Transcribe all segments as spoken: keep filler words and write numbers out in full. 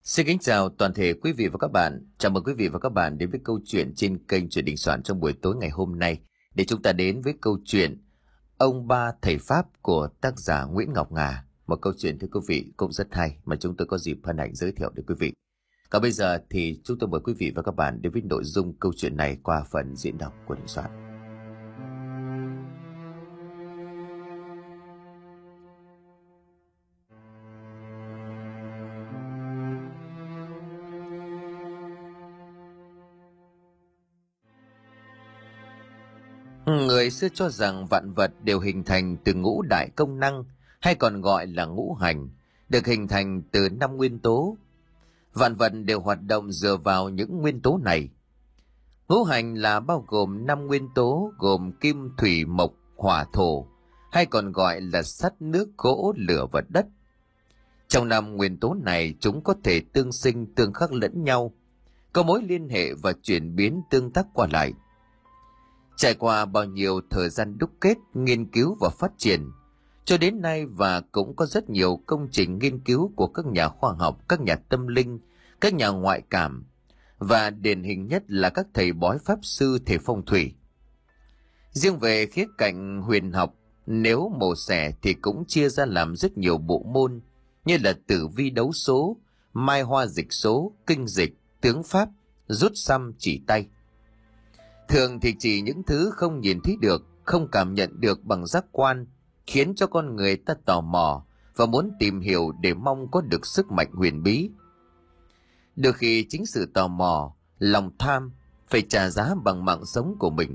Xin kính chào toàn thể quý vị và các bạn. Chào mừng quý vị và các bạn đến với câu chuyện trên kênh Chuyện Đình Soạn trong buổi tối ngày hôm nay. Để chúng ta đến với câu chuyện Ông Ba Thầy Pháp của tác giả Nguyễn Ngọc Ngà. Một câu chuyện thưa quý vị cũng rất hay mà chúng tôi có dịp hân hạnh giới thiệu đến quý vị. Còn bây giờ thì chúng tôi mời quý vị và các bạn đến với nội dung câu chuyện này qua phần diễn đọc của Đình Soạn. Người xưa cho rằng vạn vật đều hình thành từ ngũ đại công năng, hay còn gọi là ngũ hành, được hình thành từ năm nguyên tố. Vạn vật đều hoạt động dựa vào những nguyên tố này. Ngũ hành là bao gồm năm nguyên tố gồm kim, thủy, mộc, hỏa, thổ, hay còn gọi là sắt, nước, gỗ, lửa và đất. Trong năm nguyên tố này, chúng có thể tương sinh tương khắc lẫn nhau, có mối liên hệ và chuyển biến tương tác qua lại. Trải qua bao nhiêu thời gian đúc kết, nghiên cứu và phát triển, cho đến nay và cũng có rất nhiều công trình nghiên cứu của các nhà khoa học, các nhà tâm linh, các nhà ngoại cảm, và điển hình nhất là các thầy bói pháp sư thể phong thủy. Riêng về khía cạnh huyền học, nếu mổ xẻ thì cũng chia ra làm rất nhiều bộ môn như là tử vi đấu số, mai hoa dịch số, kinh dịch, tướng pháp, rút xăm chỉ tay. Thường thì chỉ những thứ không nhìn thấy được, không cảm nhận được bằng giác quan, khiến cho con người ta tò mò và muốn tìm hiểu để mong có được sức mạnh huyền bí. Đôi khi chính sự tò mò, lòng tham phải trả giá bằng mạng sống của mình.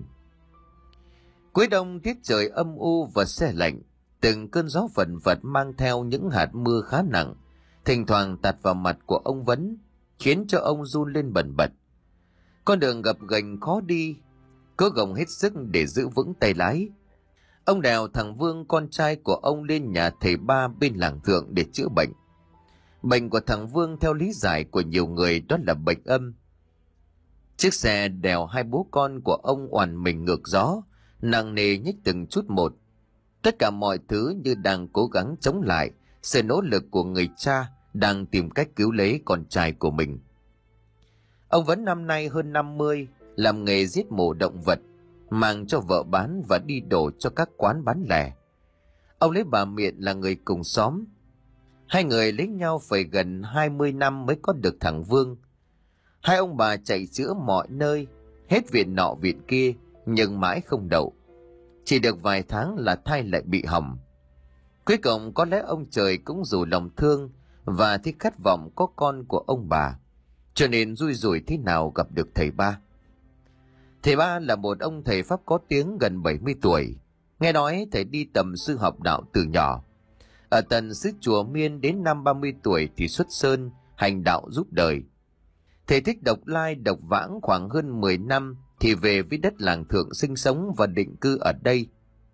Cuối đông, tiết trời âm u và se lạnh, từng cơn gió vần vật mang theo những hạt mưa khá nặng, thỉnh thoảng tạt vào mặt của ông Vấn, khiến cho ông run lên bần bật. Con đường gập ghềnh khó đi, cố gồng hết sức để giữ vững tay lái. Ông đèo thằng Vương, con trai của ông, lên nhà thầy Ba bên làng Thượng để chữa bệnh. Bệnh của thằng Vương theo lý giải của nhiều người đó là bệnh âm. Chiếc xe đèo hai bố con của ông oằn mình ngược gió, nặng nề nhích từng chút một. Tất cả mọi thứ như đang cố gắng chống lại sự nỗ lực của người cha đang tìm cách cứu lấy con trai của mình. Ông Vấn năm nay hơn năm mươi, làm nghề giết mổ động vật, mang cho vợ bán và đi đổ cho các quán bán lẻ. Ông lấy bà Miện là người cùng xóm. Hai người lấy nhau phải gần hai mươi năm mới có được thằng Vương. Hai ông bà chạy chữa mọi nơi, hết viện nọ viện kia, nhưng mãi không đậu. Chỉ được vài tháng là thai lại bị hỏng. Cuối cùng có lẽ ông trời cũng dù lòng thương và thấy khát vọng có con của ông bà, cho nên xui rủi thế nào gặp được thầy Ba. Thầy Ba là một ông thầy Pháp có tiếng gần bảy mươi tuổi. Nghe nói thầy đi tầm sư học đạo từ nhỏ. Ở tận xứ Chùa Miên đến năm ba mươi tuổi thì xuất sơn, hành đạo giúp đời. Thầy thích độc lai độc vãng, khoảng hơn mười năm thì về với đất làng Thượng sinh sống và định cư ở đây.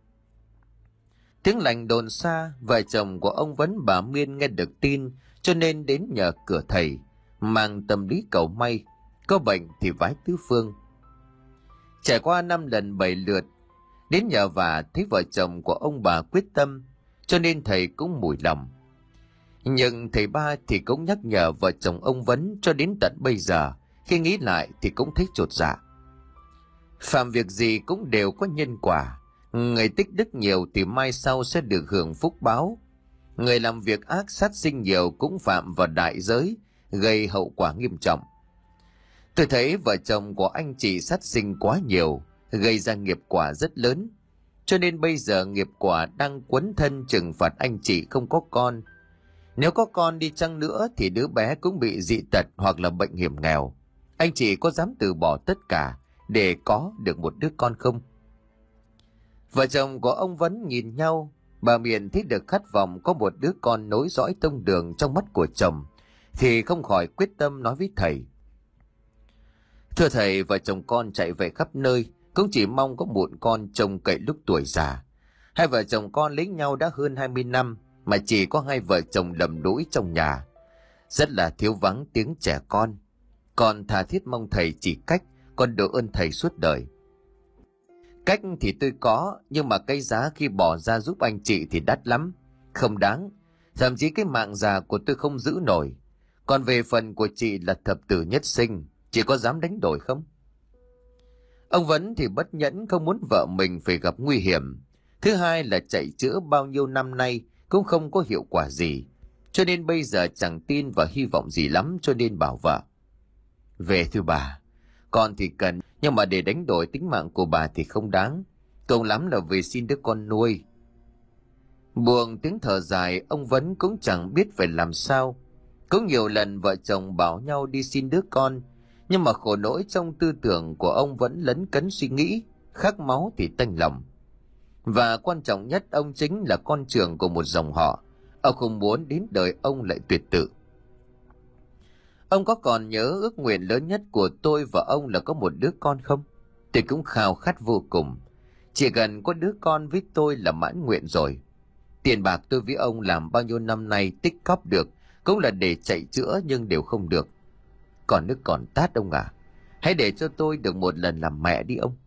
Tiếng lành đồn xa, vợ chồng của ông Vấn bà Miên nghe được tin cho nên đến nhờ cửa thầy, mang tâm lý cầu may, có bệnh thì vái tứ phương. Trải qua năm lần bảy lượt đến nhờ vả, thấy vợ chồng của ông bà quyết tâm, cho nên thầy cũng mủi lòng. Nhưng thầy Ba thì cũng nhắc nhở vợ chồng ông Vấn cho đến tận bây giờ, khi nghĩ lại thì cũng thấy chột dạ. Phạm việc gì cũng đều có nhân quả, người tích đức nhiều thì mai sau sẽ được hưởng phúc báo. Người làm việc ác sát sinh nhiều cũng phạm vào đại giới, gây hậu quả nghiêm trọng. Tôi thấy vợ chồng của anh chị sát sinh quá nhiều, gây ra nghiệp quả rất lớn, cho nên bây giờ nghiệp quả đang quấn thân trừng phạt anh chị không có con. Nếu có con đi chăng nữa thì đứa bé cũng bị dị tật hoặc là bệnh hiểm nghèo. Anh chị có dám từ bỏ tất cả để có được một đứa con không? Vợ chồng của ông Vấn nhìn nhau, bà Miện thấy được khát vọng có một đứa con nối dõi tông đường trong mắt của chồng, thì không khỏi quyết tâm nói với thầy. Thưa thầy, vợ chồng con chạy về khắp nơi, cũng chỉ mong có một con trông cậy lúc tuổi già. Hai vợ chồng con lấy nhau đã hơn hai mươi năm, mà chỉ có hai vợ chồng lầm lũi trong nhà, rất là thiếu vắng tiếng trẻ con. Con tha thiết mong thầy chỉ cách, con độ ơn thầy suốt đời. Cách thì tôi có, nhưng mà cái giá khi bỏ ra giúp anh chị thì đắt lắm, không đáng. Thậm chí cái mạng già của tôi không giữ nổi. Còn về phần của chị là thập tử nhất sinh, chị có dám đánh đổi không? Ông Vấn thì bất nhẫn, không muốn vợ mình phải gặp nguy hiểm. Thứ hai là chạy chữa bao nhiêu năm nay cũng không có hiệu quả gì, cho nên bây giờ chẳng tin và hy vọng gì lắm, cho nên bảo vợ: Về thưa bà, con thì cần, nhưng mà để đánh đổi tính mạng của bà thì không đáng. Cùng lắm là về xin đứa con nuôi. Buông tiếng thở dài, ông Vấn cũng chẳng biết phải làm sao. Cũng nhiều lần vợ chồng bảo nhau đi xin đứa con, nhưng mà khổ nỗi trong tư tưởng của ông vẫn lấn cấn suy nghĩ, khát máu thì tanh lòng. Và quan trọng nhất, ông chính là con trưởng của một dòng họ. Ông không muốn đến đời ông lại tuyệt tự. Ông có còn nhớ ước nguyện lớn nhất của tôi và ông là có một đứa con không? Tôi cũng khao khát vô cùng. Chỉ cần có đứa con với tôi là mãn nguyện rồi. Tiền bạc tôi với ông làm bao nhiêu năm nay tích cóp được cũng là để chạy chữa, nhưng đều không được. Còn nước còn tát ông à. Hãy để cho tôi được một lần làm mẹ đi ông.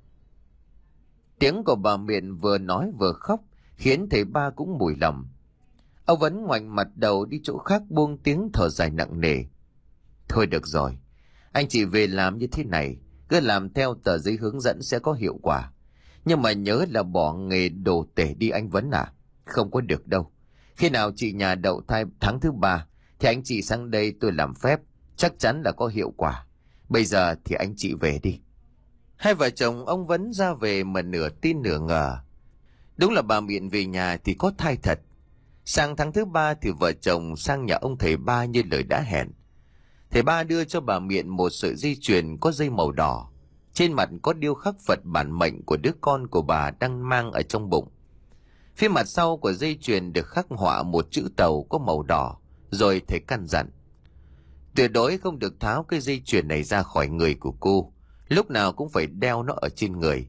Tiếng của bà Miện vừa nói vừa khóc khiến thầy Ba cũng mùi lòng. Ông Vấn ngoảnh mặt đầu đi chỗ khác, buông tiếng thở dài nặng nề. Thôi được rồi, anh chị về làm như thế này, cứ làm theo tờ giấy hướng dẫn sẽ có hiệu quả. Nhưng mà nhớ là bỏ nghề đồ tể đi anh Vấn à. Không có được đâu. Khi nào chị nhà đậu thai tháng thứ ba thì anh chị sang đây tôi làm phép, chắc chắn là có hiệu quả. Bây giờ thì anh chị về đi. Hai vợ chồng ông Vấn ra về mà nửa tin nửa ngờ. Đúng là bà Miện về nhà thì có thai thật. Sang tháng thứ ba thì vợ chồng sang nhà ông thầy Ba như lời đã hẹn. Thầy Ba đưa cho bà Miện một sợi dây chuyền có dây màu đỏ. Trên mặt có điêu khắc Phật bản mệnh của đứa con của bà đang mang ở trong bụng. Phía mặt sau của dây chuyền được khắc họa một chữ tàu có màu đỏ. Rồi thầy căn dặn: tuyệt đối không được tháo cái dây chuyền này ra khỏi người của cô, lúc nào cũng phải đeo nó ở trên người.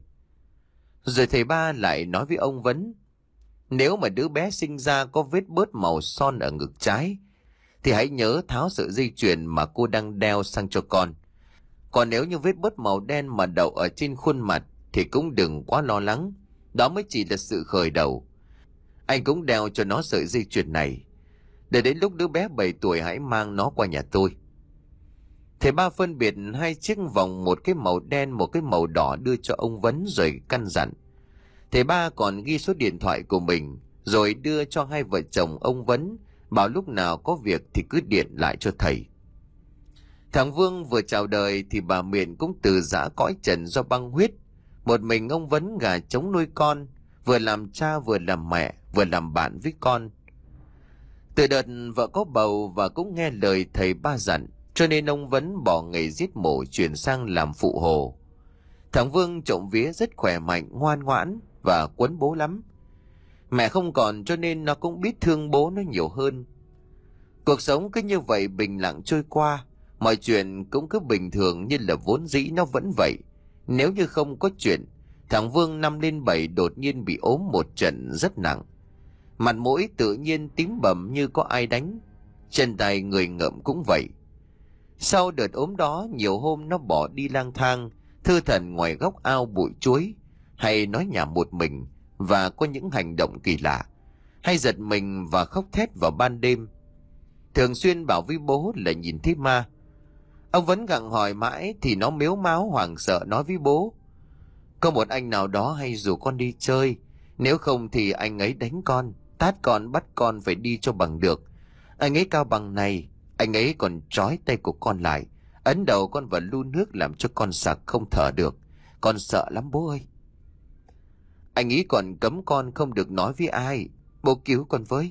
Rồi thầy Ba lại nói với ông Vấn: nếu mà đứa bé sinh ra có vết bớt màu son ở ngực trái thì hãy nhớ tháo sợi dây chuyền mà cô đang đeo sang cho con. Còn nếu như vết bớt màu đen mà đậu ở trên khuôn mặt thì cũng đừng quá lo lắng, đó mới chỉ là sự khởi đầu. Anh cũng đeo cho nó sợi dây chuyền này, để đến lúc đứa bé bảy tuổi hãy mang nó qua nhà tôi. Thầy Ba phân biệt hai chiếc vòng, một cái màu đen một cái màu đỏ, đưa cho ông Vấn rồi căn dặn. Thầy Ba còn ghi số điện thoại của mình rồi đưa cho hai vợ chồng ông Vấn, bảo lúc nào có việc thì cứ điện lại cho thầy. Thằng Vương vừa chào đời thì bà Miện cũng từ giã cõi trần do băng huyết. Một mình ông Vấn gà trống nuôi con, vừa làm cha vừa làm mẹ vừa làm bạn với con. Từ đợt vợ có bầu và cũng nghe lời thầy Ba dặn, cho nên ông Vấn bỏ nghề giết mổ chuyển sang làm phụ hồ. Thằng Vương trộm vía rất khỏe mạnh, ngoan ngoãn và quấn bố lắm. Mẹ không còn cho nên nó cũng biết thương bố nó nhiều hơn. Cuộc sống cứ như vậy bình lặng trôi qua, mọi chuyện cũng cứ bình thường như là vốn dĩ nó vẫn vậy. Nếu như không có chuyện, thằng Vương năm lên bảy đột nhiên bị ốm một trận rất nặng. Mặt mũi tự nhiên tím bầm như có ai đánh, chân tay người ngợm cũng vậy. Sau đợt ốm đó, nhiều hôm nó bỏ đi lang thang, thư thần ngoài góc ao bụi chuối, hay nói nhảm một mình và có những hành động kỳ lạ, hay giật mình và khóc thét vào ban đêm. Thường xuyên bảo với bố là nhìn thấy ma. Ông vẫn gặng hỏi mãi thì nó mếu máo hoảng sợ nói với bố: có một anh nào đó hay rủ con đi chơi, nếu không thì anh ấy đánh con, tát con, bắt con phải đi cho bằng được. Anh ấy cao bằng này, anh ấy còn trói tay của con lại, ấn đầu con vào lu nước làm cho con sặc không thở được. Con sợ lắm bố ơi. Anh ấy còn cấm con không được nói với ai, bố cứu con với.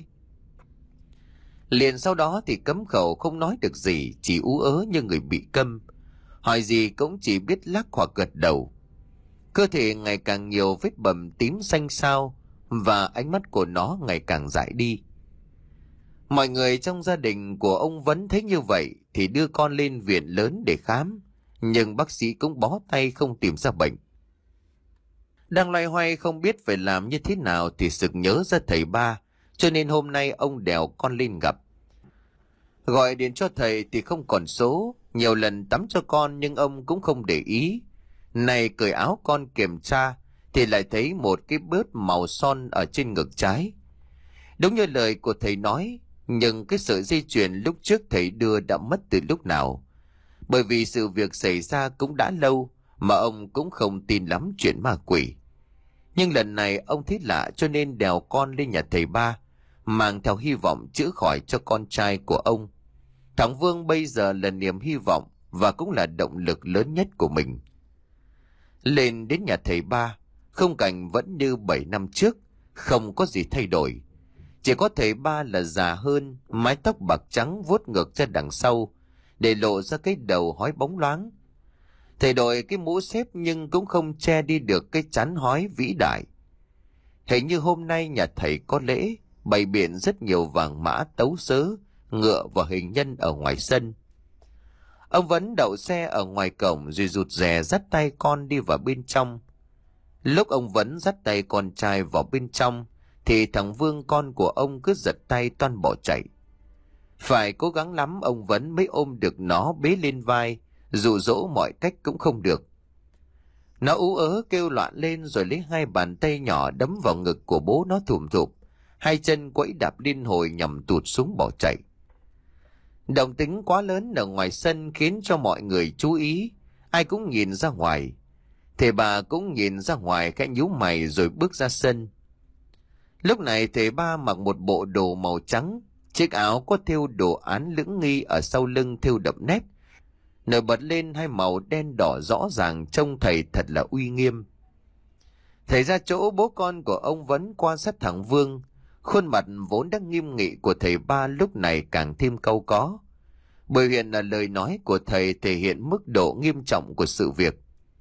Liền sau đó thì cấm khẩu, không nói được gì, chỉ ú ớ như người bị câm. Hỏi gì cũng chỉ biết lắc hoặc gật đầu. Cơ thể ngày càng nhiều vết bầm tím xanh xao và ánh mắt của nó ngày càng dại đi. Mọi người trong gia đình của ông Vấn thấy như vậy thì đưa con lên viện lớn để khám, nhưng bác sĩ cũng bó tay không tìm ra bệnh. Đang loay hoay không biết phải làm như thế nào thì sực nhớ ra thầy Ba, cho nên hôm nay ông đèo con lên gặp. Gọi điện cho thầy thì không còn số, nhiều lần tắm cho con nhưng ông cũng không để ý. Này cởi áo con kiểm tra thì lại thấy một cái bớt màu son ở trên ngực trái. Đúng như lời của thầy nói, Nhưng cái sợi dây chuyền lúc trước thầy đưa đã mất từ lúc nào. Bởi vì sự việc xảy ra cũng đã lâu mà ông cũng không tin lắm chuyện ma quỷ. Nhưng lần này ông thấy lạ cho nên đèo con lên nhà thầy ba, mang theo hy vọng chữa khỏi cho con trai của ông. Thằng Vương bây giờ là niềm hy vọng và cũng là động lực lớn nhất của mình. Lên đến nhà thầy ba, khung cảnh vẫn như bảy năm trước, không có gì thay đổi. Chỉ có thầy ba là già hơn, mái tóc bạc trắng vuốt ngược ra đằng sau, để lộ ra cái đầu hói bóng loáng. Thầy đội cái mũ xếp nhưng cũng không che đi được cái trán hói vĩ đại. Hình như hôm nay nhà thầy có lễ, bày biện rất nhiều vàng mã tấu sớ, ngựa và hình nhân ở ngoài sân. Ông vẫn đậu xe ở ngoài cổng rồi rụt rè dắt tay con đi vào bên trong. Lúc ông vẫn dắt tay con trai vào bên trong, thì thằng Vương con của ông cứ giật tay toan bỏ chạy. Phải cố gắng lắm ông vẫn mới ôm được nó bế lên vai, dụ dỗ mọi cách cũng không được. Nó ú ớ kêu loạn lên rồi lấy hai bàn tay nhỏ đấm vào ngực của bố nó thùm thụp, hai chân quẫy đạp liên hồi nhằm tụt xuống bỏ chạy. Động tĩnh quá lớn ở ngoài sân khiến cho mọi người chú ý, ai cũng nhìn ra ngoài. Thầy bà cũng nhìn ra ngoài khẽ nhíu mày rồi bước ra sân. Lúc này thầy ba mặc một bộ đồ màu trắng, chiếc áo có thêu đồ án lưỡng nghi ở sau lưng thêu đậm nét, nổi bật lên hai màu đen đỏ rõ ràng, trông thầy thật là uy nghiêm. Thầy ra chỗ bố con của ông vẫn quan sát thằng Vương, khuôn mặt vốn đang nghiêm nghị của thầy ba lúc này càng thêm cau có. Bởi hiện là lời nói của thầy thể hiện mức độ nghiêm trọng của sự việc.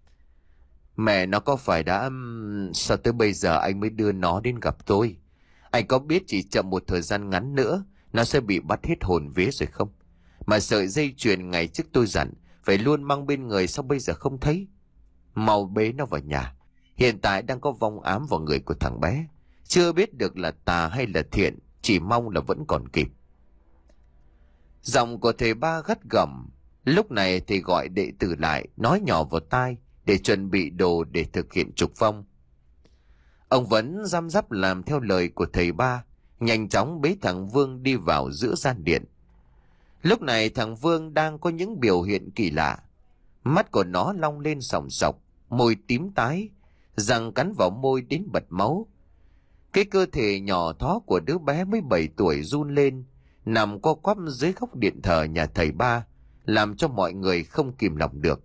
Mẹ nó có phải đã... Sao tới bây giờ anh mới đưa nó đến gặp tôi? Anh có biết chỉ chậm một thời gian ngắn nữa nó sẽ bị bắt hết hồn vía rồi không? Mà sợi dây chuyền ngày trước tôi dặn phải luôn mang bên người, sao bây giờ không thấy? Mau bế nó vào nhà. Hiện tại đang có vong ám vào người của thằng bé. Chưa biết được là tà hay là thiện, chỉ mong là vẫn còn kịp. Giọng của thầy ba gắt gỏng. Lúc này thì gọi đệ tử lại, nói nhỏ vào tai để chuẩn bị đồ để thực hiện trục vong. Ông vẫn răm rắp làm theo lời của thầy ba, nhanh chóng bế thằng Vương đi vào giữa gian điện. Lúc này thằng Vương đang có những biểu hiện kỳ lạ. Mắt của nó long lên sòng sọc, môi tím tái, răng cắn vào môi đến bật máu. Cái cơ thể nhỏ thó của đứa bé mới bảy tuổi run lên, nằm co quắp dưới góc điện thờ nhà thầy ba, làm cho mọi người không kìm lòng được.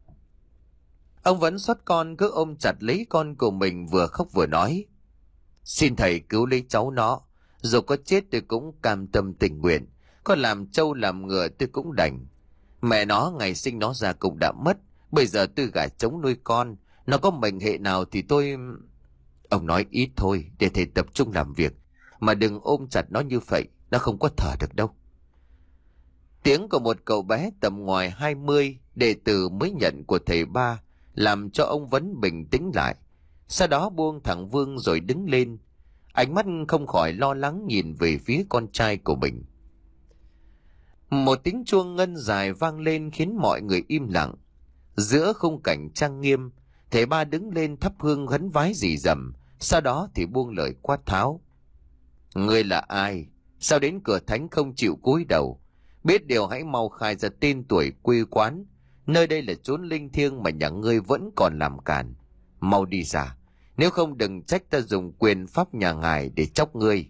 Ông vẫn xót con cứ ôm chặt lấy con của mình, vừa khóc vừa nói: Xin thầy cứu lấy cháu nó, dù có chết tôi cũng cam tâm tình nguyện, có làm trâu làm ngựa tôi cũng đành. Mẹ nó ngày sinh nó ra cũng đã mất, bây giờ tôi gả trống nuôi con, nó có mệnh hệ nào thì tôi... Ông nói ít thôi để thầy tập trung làm việc, mà đừng ôm chặt nó như vậy, nó không có thở được đâu. Tiếng của một cậu bé tầm ngoài hai mươi, đệ tử mới nhận của thầy ba, làm cho ông vẫn bình tĩnh lại. Sau đó buông thằng Vương rồi đứng lên, ánh mắt không khỏi lo lắng nhìn về phía con trai của mình. Một tiếng chuông ngân dài vang lên khiến mọi người im lặng. Giữa khung cảnh trang nghiêm, thầy ba đứng lên thắp hương khấn vái rì rầm, sau đó thì buông lời quát tháo: Ngươi là ai? Sao đến cửa thánh không chịu cúi đầu? Biết điều hãy mau khai ra tên tuổi quê quán. Nơi đây là chốn linh thiêng mà nhà ngươi vẫn còn làm cản. Mau đi ra, nếu không đừng trách ta dùng quyền pháp nhà ngài để chóc ngươi.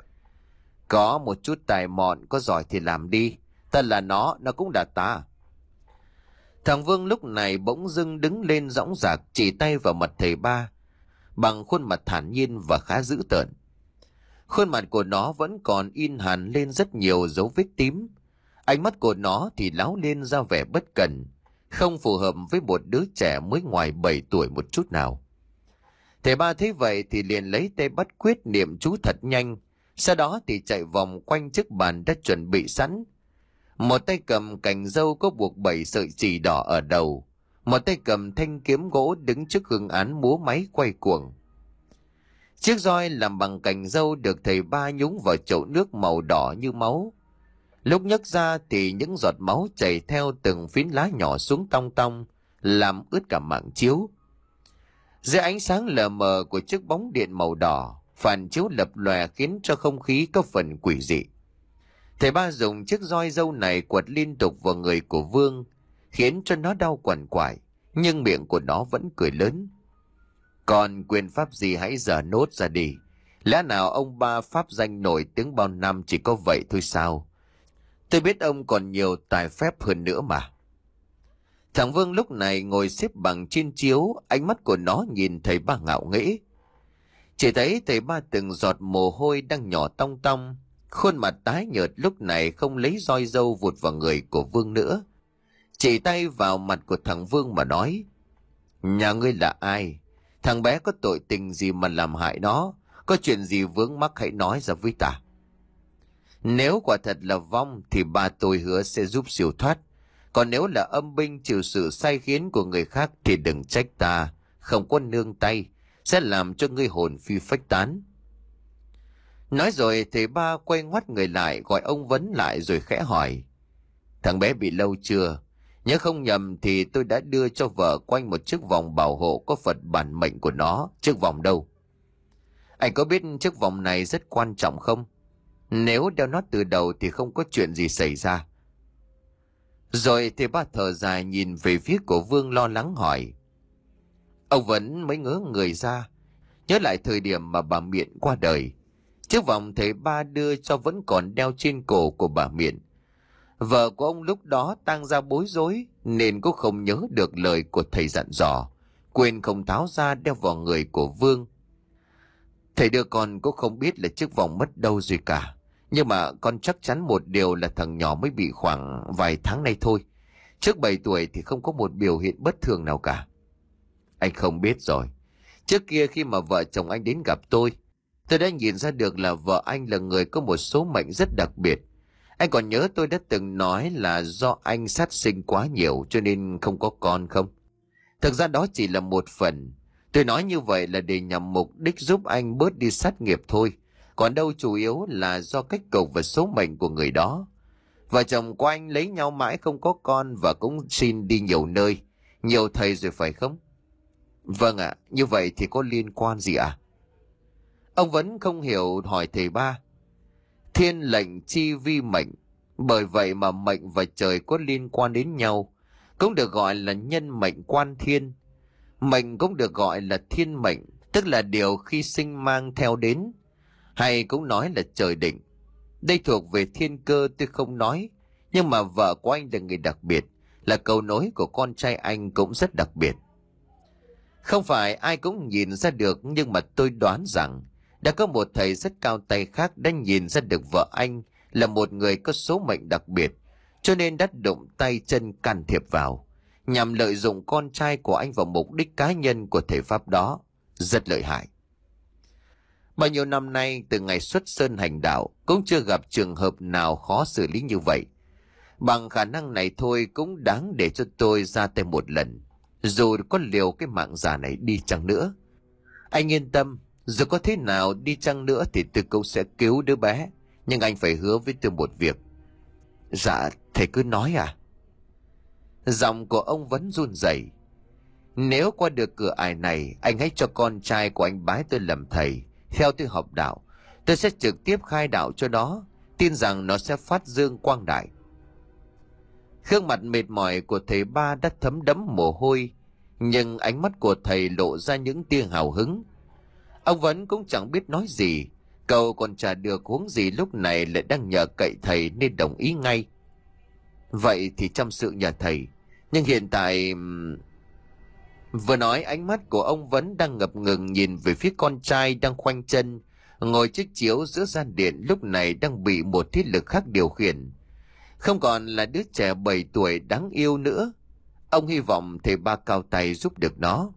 Có một chút tài mọn, có giỏi thì làm đi. Ta là nó, nó cũng là ta. Thằng Vương lúc này bỗng dưng đứng lên dõng dạc, chỉ tay vào mặt thầy ba bằng khuôn mặt thản nhiên và khá dữ tợn. Khuôn mặt của nó vẫn còn in hằn lên rất nhiều dấu vết tím. Ánh mắt của nó thì láo lên ra vẻ bất cần, không phù hợp với một đứa trẻ mới ngoài bảy tuổi một chút nào. Thầy ba thấy vậy thì liền lấy tay bắt quyết niệm chú thật nhanh, sau đó thì chạy vòng quanh chiếc bàn đã chuẩn bị sẵn. Một tay cầm cành dâu có buộc bảy sợi chỉ đỏ ở đầu, một tay cầm thanh kiếm gỗ đứng trước hương án múa máy quay cuồng. Chiếc roi làm bằng cành dâu được thầy ba nhúng vào chậu nước màu đỏ như máu. Lúc nhấc ra thì những giọt máu chảy theo từng phiến lá nhỏ xuống tong tong, làm ướt cả mảng chiếu. Dưới ánh sáng lờ mờ của chiếc bóng điện màu đỏ, phản chiếu lập lòe khiến cho không khí có phần quỷ dị. Thầy ba dùng chiếc roi dâu này quật liên tục vào người của Vương, khiến cho nó đau quằn quại, nhưng miệng của nó vẫn cười lớn. Còn quyền pháp gì hãy dở nốt ra đi. Lẽ nào ông ba pháp danh nổi tiếng bao năm chỉ có vậy thôi sao? Tôi biết ông còn nhiều tài phép hơn nữa mà. Thằng Vương lúc này ngồi xếp bằng trên chiếu, ánh mắt của nó nhìn thầy ba ngạo nghễ. Chỉ thấy thầy ba từng giọt mồ hôi đang nhỏ tong tong, khuôn mặt tái nhợt lúc này không lấy roi dâu vụt vào người của Vương nữa. Chỉ tay vào mặt của thằng Vương mà nói: Nhà ngươi là ai? Thằng bé có tội tình gì mà làm hại nó? Có chuyện gì vướng mắc hãy nói ra với ta. Nếu quả thật là vong thì ba tôi hứa sẽ giúp siêu thoát. Còn nếu là âm binh chịu sự sai khiến của người khác thì đừng trách ta, không có nương tay, sẽ làm cho ngươi hồn phi phách tán. Nói rồi thầy ba quay ngoắt người lại gọi ông Vấn lại rồi khẽ hỏi: Thằng bé bị lâu chưa? Nhớ không nhầm thì tôi đã đưa cho vợ quanh một chiếc vòng bảo hộ có Phật bản mệnh của nó. Chiếc vòng đâu? Anh có biết chiếc vòng này rất quan trọng không? Nếu đeo nó từ đầu thì không có chuyện gì xảy ra. Rồi thầy ba thở dài nhìn về phía của Vương lo lắng hỏi: Ông vẫn mới ngớ người ra, nhớ lại thời điểm mà bà Miện qua đời. Chiếc vòng thầy ba đưa cho vẫn còn đeo trên cổ của bà Miện. Vợ của ông lúc đó tang ra bối rối nên cũng không nhớ được lời của thầy dặn dò, quên không tháo ra đeo vào người của Vương. Thầy đưa con cũng không biết là chiếc vòng mất đâu rồi cả. Nhưng mà con chắc chắn một điều là thằng nhỏ mới bị khoảng vài tháng nay thôi. Trước bảy tuổi thì không có một biểu hiện bất thường nào cả. Anh không biết rồi. Trước kia khi mà vợ chồng anh đến gặp tôi, tôi đã nhìn ra được là vợ anh là người có một số mệnh rất đặc biệt. Anh còn nhớ tôi đã từng nói là do anh sát sinh quá nhiều cho nên không có con không? Thực ra đó chỉ là một phần. Tôi nói như vậy là để nhằm mục đích giúp anh bớt đi sát nghiệp thôi. Còn đâu chủ yếu là do cách cục và số mệnh của người đó. Vợ chồng của anh lấy nhau mãi không có con và cũng xin đi nhiều nơi, nhiều thầy rồi phải không? Vâng ạ, như vậy thì có liên quan gì ạ? À? Ông vẫn không hiểu hỏi thầy ba. Thiên lệnh chi vi mệnh, bởi vậy mà mệnh và trời có liên quan đến nhau, cũng được gọi là nhân mệnh quan thiên. Mệnh cũng được gọi là thiên mệnh, tức là điều khi sinh mang theo đến, hay cũng nói là trời định. Đây thuộc về thiên cơ tôi không nói, nhưng mà vợ của anh là người đặc biệt, là cầu nối của con trai anh cũng rất đặc biệt. Không phải ai cũng nhìn ra được, nhưng mà tôi đoán rằng đã có một thầy rất cao tay khác đã nhìn ra được vợ anh là một người có số mệnh đặc biệt, cho nên đã động tay chân can thiệp vào, nhằm lợi dụng con trai của anh vào mục đích cá nhân của thầy pháp đó. Rất lợi hại. Bao nhiêu năm nay, từ ngày xuất sơn hành đạo, cũng chưa gặp trường hợp nào khó xử lý như vậy. Bằng khả năng này thôi cũng đáng để cho tôi ra tay một lần, dù có liều cái mạng già này đi chăng nữa. Anh yên tâm, dù có thế nào đi chăng nữa thì tôi cũng sẽ cứu đứa bé. Nhưng anh phải hứa với tôi một việc. Dạ, thầy cứ nói à? Giọng của ông vẫn run rẩy. Nếu qua được cửa ải này, anh hãy cho con trai của anh bái tôi làm thầy. Theo tôi học đạo, tôi sẽ trực tiếp khai đạo cho nó, tin rằng nó sẽ phát dương quang đại. Gương mặt mệt mỏi của thầy ba đã thấm đẫm mồ hôi, nhưng ánh mắt của thầy lộ ra những tia hào hứng. Ông vẫn cũng chẳng biết nói gì, cậu còn chả được huống gì lúc này lại đang nhờ cậy thầy nên đồng ý ngay. Vậy thì chăm sự nhờ thầy, nhưng hiện tại... Vừa nói ánh mắt của ông vẫn đang ngập ngừng nhìn về phía con trai đang khoanh chân, ngồi chiếc chiếu giữa gian điện lúc này đang bị một thiết lực khác điều khiển. Không còn là đứa trẻ bảy tuổi đáng yêu nữa. Ông hy vọng thầy ba cao tay giúp được nó.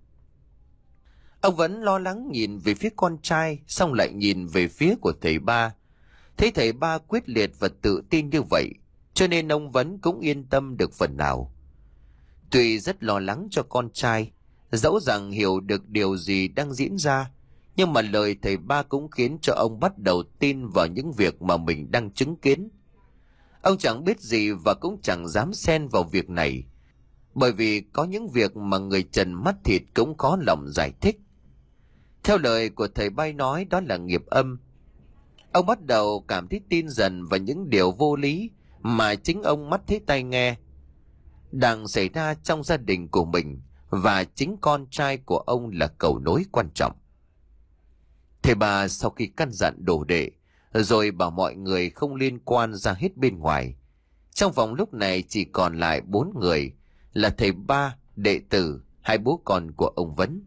Ông vẫn lo lắng nhìn về phía con trai, xong lại nhìn về phía của thầy ba. Thấy thầy ba quyết liệt và tự tin như vậy, cho nên ông vẫn cũng yên tâm được phần nào. Tuy rất lo lắng cho con trai, dẫu rằng hiểu được điều gì đang diễn ra, nhưng mà lời thầy ba cũng khiến cho ông bắt đầu tin vào những việc mà mình đang chứng kiến. Ông chẳng biết gì và cũng chẳng dám xen vào việc này, bởi vì có những việc mà người trần mắt thịt cũng có lòng giải thích. Theo lời của thầy bay nói, đó là nghiệp âm. Ông bắt đầu cảm thấy tin dần vào những điều vô lý mà chính ông mắt thấy tai nghe đang xảy ra trong gia đình của mình, và chính con trai của ông là cầu nối quan trọng. Thầy bà sau khi căn dặn đồ đệ rồi bảo mọi người không liên quan ra hết bên ngoài. Trong phòng lúc này chỉ còn lại bốn người, là thầy ba, đệ tử, hai bố con của ông Vấn.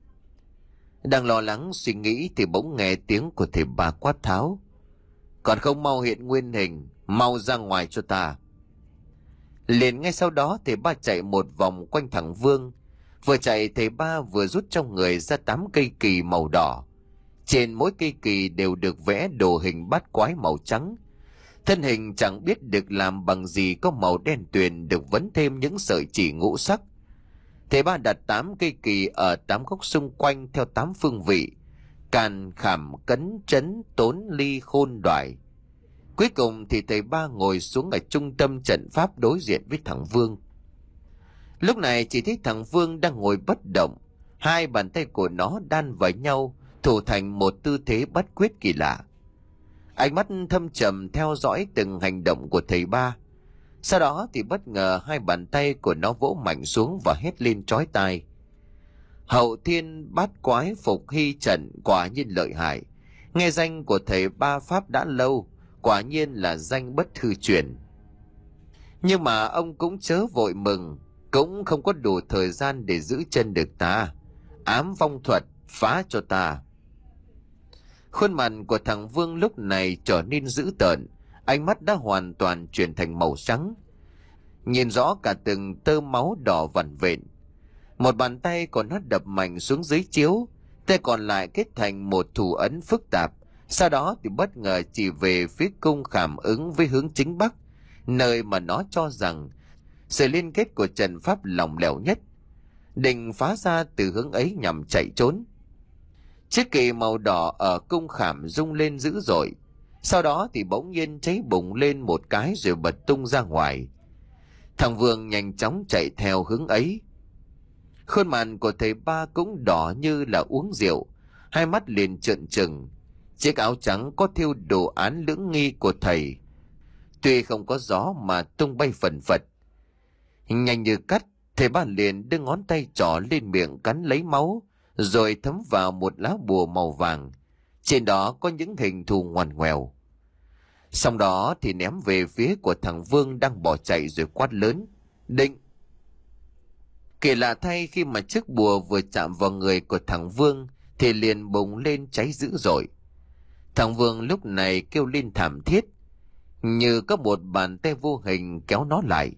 Đang lo lắng suy nghĩ thì bỗng nghe tiếng của thầy ba quát tháo: "Còn không mau hiện nguyên hình, mau ra ngoài cho ta!" Liền ngay sau đó thầy ba chạy một vòng quanh thằng Vương. Vừa chạy thầy ba vừa rút trong người ra tám cây kỳ màu đỏ. Trên mỗi cây kỳ đều được vẽ đồ hình bát quái màu trắng. Thân hình chẳng biết được làm bằng gì có màu đen tuyền, được vấn thêm những sợi chỉ ngũ sắc. Thầy ba đặt tám cây kỳ ở tám góc xung quanh theo tám phương vị: càn, khảm, cấn, trấn, tốn, ly, khôn, đoại. Cuối cùng thì thầy ba ngồi xuống ở trung tâm trận pháp đối diện với thằng Vương. Lúc này chỉ thấy thằng Vương đang ngồi bất động, hai bàn tay của nó đan vào nhau thủ thành một tư thế bắt quyết kỳ lạ. Ánh mắt thâm trầm theo dõi từng hành động của thầy ba. Sau đó thì bất ngờ hai bàn tay của nó vỗ mạnh xuống và hét lên chói tai: "Hậu thiên bát quái phục hy trận quả nhiên lợi hại. Nghe danh của thầy ba pháp đã lâu, quả nhiên là danh bất hư truyền." Nhưng mà ông cũng chớ vội mừng, cũng không có đủ thời gian để giữ chân được ta. Ám vong thuật phá cho ta. Khuôn mặt của thằng Vương lúc này trở nên dữ tợn, ánh mắt đã hoàn toàn chuyển thành màu trắng, nhìn rõ cả từng tơ máu đỏ vằn vện. Một bàn tay của nó đập mạnh xuống dưới chiếu, tay còn lại kết thành một thủ ấn phức tạp, sau đó thì bất ngờ chỉ về phía cung khảm ứng với hướng chính bắc, nơi mà nó cho rằng sự liên kết của trận pháp lỏng lẻo nhất, định phá ra từ hướng ấy nhằm chạy trốn. Chiếc kỳ màu đỏ ở cung khảm rung lên dữ dội, sau đó thì bỗng nhiên cháy bùng lên một cái rồi bật tung ra ngoài. Thằng Vương nhanh chóng chạy theo hướng ấy. Khuôn mặt của thầy ba cũng đỏ như là uống rượu, hai mắt liền trợn trừng. Chiếc áo trắng có thêu đồ án lưỡng nghi của thầy tuy không có gió mà tung bay phần phật. Nhanh như cắt, thầy ba liền đưa ngón tay trỏ lên miệng cắn lấy máu, rồi thấm vào một lá bùa màu vàng. Trên đó có những hình thù ngoằn ngoèo. Sau đó thì ném về phía của thằng Vương đang bỏ chạy rồi quát lớn: "Định!" Kỳ lạ thay, khi mà chiếc bùa vừa chạm vào người của thằng Vương thì liền bùng lên cháy dữ dội. Thằng Vương lúc này kêu lên thảm thiết, như có một bàn tay vô hình kéo nó lại.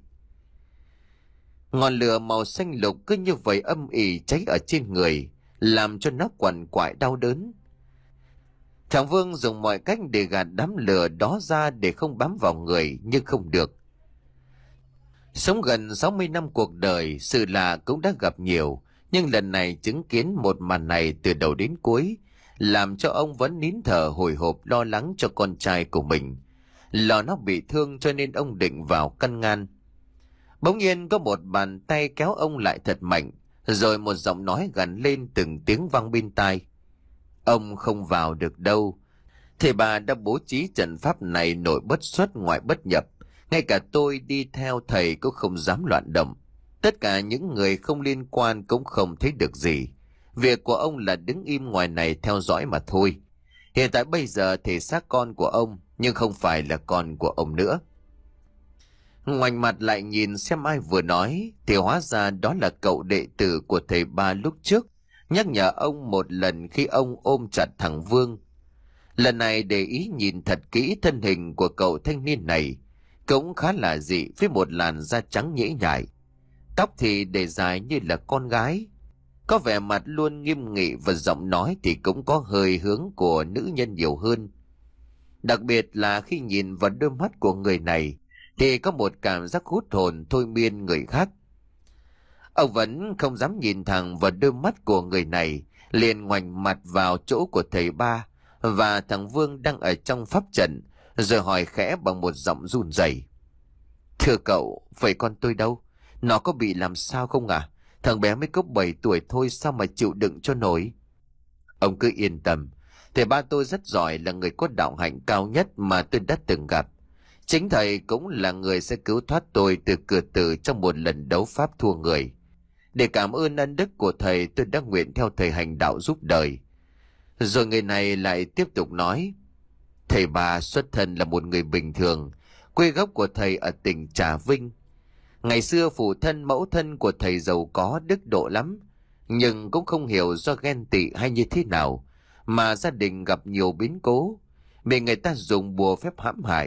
Ngọn lửa màu xanh lục cứ như vậy âm ỉ cháy ở trên người, làm cho nó quằn quại đau đớn. Thằng Vương dùng mọi cách để gạt đám lửa đó ra để không bám vào người, nhưng không được. Sống gần sáu mươi năm cuộc đời, sự lạ cũng đã gặp nhiều, nhưng lần này chứng kiến một màn này từ đầu đến cuối, làm cho ông vẫn nín thở hồi hộp lo lắng cho con trai của mình. Lo nó bị thương cho nên ông định vào căn ngăn. Bỗng nhiên có một bàn tay kéo ông lại thật mạnh, rồi một giọng nói gằn lên từng tiếng vang bên tai: "Ông không vào được đâu. Thầy bà đã bố trí trận pháp này nội bất xuất ngoại bất nhập. Ngay cả tôi đi theo thầy cũng không dám loạn động. Tất cả những người không liên quan cũng không thấy được gì. Việc của ông là đứng im ngoài này theo dõi mà thôi. Hiện tại bây giờ thể xác con của ông, nhưng không phải là con của ông nữa." Ngoảnh mặt lại nhìn xem ai vừa nói, thì hóa ra đó là cậu đệ tử của thầy ba lúc trước, nhắc nhở ông một lần khi ông ôm chặt thằng Vương. Lần này để ý nhìn thật kỹ thân hình của cậu thanh niên này, cũng khá là dị, với một làn da trắng nhễ nhại, tóc thì để dài như là con gái, có vẻ mặt luôn nghiêm nghị, và giọng nói thì cũng có hơi hướng của nữ nhân nhiều hơn. Đặc biệt là khi nhìn vào đôi mắt của người này thì có một cảm giác hút hồn thôi miên người khác. Ông vẫn không dám nhìn thẳng vào đôi mắt của người này, liền ngoảnh mặt vào chỗ của thầy ba và thằng Vương đang ở trong pháp trận, rồi hỏi khẽ bằng một giọng run rẩy: "Thưa cậu, vậy con tôi đâu? Nó có bị làm sao không à? Thằng bé mới có bảy tuổi thôi, sao mà chịu đựng cho nổi?" "Ông cứ yên tâm, Thầy ba tôi rất giỏi, là người có đạo hạnh cao nhất mà tôi đã từng gặp. Chính thầy cũng là người sẽ cứu thoát tôi từ cửa tử trong một lần đấu pháp thua người. Để cảm ơn ân đức của thầy, tôi đã nguyện theo thầy hành đạo giúp đời. Rồi người này lại tiếp tục nói, thầy ba xuất thân là một người bình thường, quê gốc của thầy ở tỉnh Trà Vinh. Ngày xưa phụ thân mẫu thân của thầy giàu có đức độ lắm, nhưng cũng không hiểu do ghen tị hay như thế nào mà gia đình gặp nhiều biến cố, bị người ta dùng bùa phép hãm hại.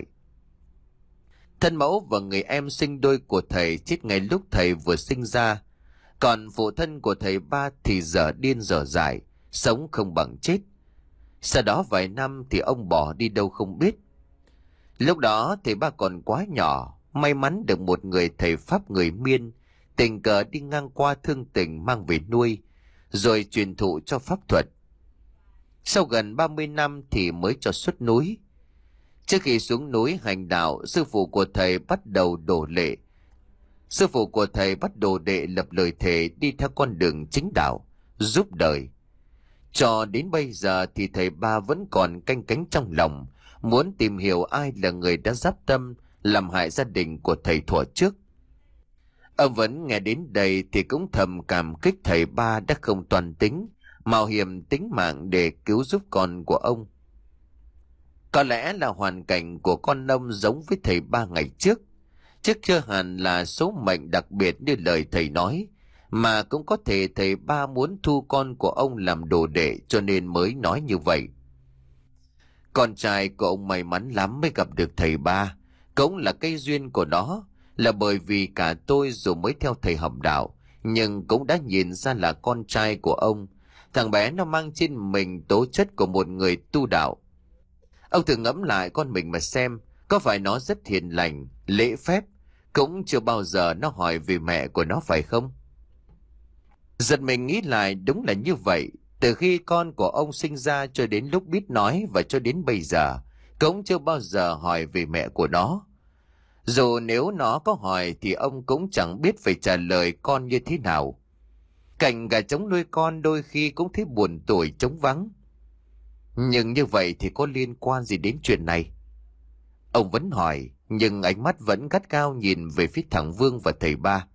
Thân mẫu và người em sinh đôi của thầy chết ngay lúc thầy vừa sinh ra, còn phụ thân của thầy ba thì dở điên dở dại, sống không bằng chết. Sau đó vài năm thì ông bỏ đi đâu không biết. Lúc đó thầy ba còn quá nhỏ, may mắn được một người thầy Pháp người Miên tình cờ đi ngang qua thương tình mang về nuôi, rồi truyền thụ cho pháp thuật. Sau gần ba mươi năm thì mới cho xuất núi. Trước khi xuống núi hành đạo, sư phụ của thầy bắt đầu đổ lệ. Sư phụ của thầy bắt đồ đệ lập lời thề đi theo con đường chính đạo, giúp đời. Cho đến bây giờ thì thầy ba vẫn còn canh cánh trong lòng, muốn tìm hiểu ai là người đã giáp tâm làm hại gia đình của thầy thuở trước. Ông vẫn nghe đến đây thì cũng thầm cảm kích thầy ba đã không toàn tính, mạo hiểm tính mạng để cứu giúp con của ông. Có lẽ là hoàn cảnh của con ông giống với thầy ba ngày trước, chứ chưa hẳn là số mệnh đặc biệt như lời thầy nói, mà cũng có thể thầy ba muốn thu con của ông làm đồ đệ cho nên mới nói như vậy. Con trai của ông may mắn lắm mới gặp được thầy ba, cũng là cái duyên của nó, là bởi vì cả tôi dù mới theo thầy học đạo, nhưng cũng đã nhìn ra là con trai của ông. Thằng bé nó mang trên mình tố chất của một người tu đạo. Ông thử ngẫm lại con mình mà xem, có phải nó rất hiền lành, lễ phép, cũng chưa bao giờ nó hỏi về mẹ của nó phải không? Giật mình nghĩ lại, đúng là như vậy. Từ khi con của ông sinh ra cho đến lúc biết nói và cho đến bây giờ, cũng chưa bao giờ hỏi về mẹ của nó. Dù nếu nó có hỏi thì ông cũng chẳng biết phải trả lời con như thế nào. Cảnh gà trống nuôi con đôi khi cũng thấy buồn tủi trống vắng. Nhưng như vậy thì có liên quan gì đến chuyện này? Ông vẫn hỏi, nhưng ánh mắt vẫn gắt gao nhìn về phía thằng Vương và thầy ba.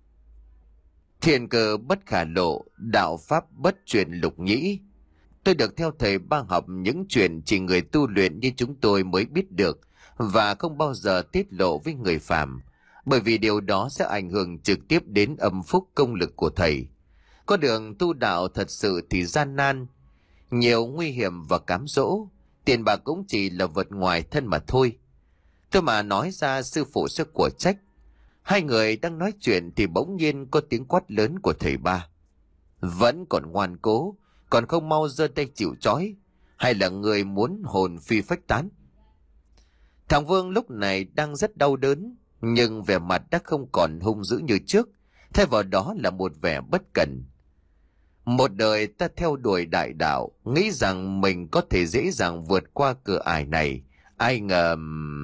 Thiên cơ bất khả lộ, đạo pháp bất truyền lục nhĩ. Tôi được theo thầy ba học những chuyện chỉ người tu luyện như chúng tôi mới biết được, và không bao giờ tiết lộ với người phàm, bởi vì điều đó sẽ ảnh hưởng trực tiếp đến âm phúc công lực của thầy. Con đường tu đạo thật sự thì gian nan, nhiều nguy hiểm và cám dỗ, tiền bạc cũng chỉ là vật ngoài thân mà thôi. Tôi mà nói ra sư phụ sẽ của trách. Hai người đang nói chuyện thì bỗng nhiên có tiếng quát lớn của thầy ba. Vẫn còn ngoan cố, còn không mau giơ tay chịu trói, hay là người muốn hồn phi phách tán? Thằng Vương lúc này đang rất đau đớn, nhưng vẻ mặt đã không còn hung dữ như trước, thay vào đó là một vẻ bất cẩn. Một đời ta theo đuổi đại đạo, nghĩ rằng mình có thể dễ dàng vượt qua cửa ải này, ai ngờ...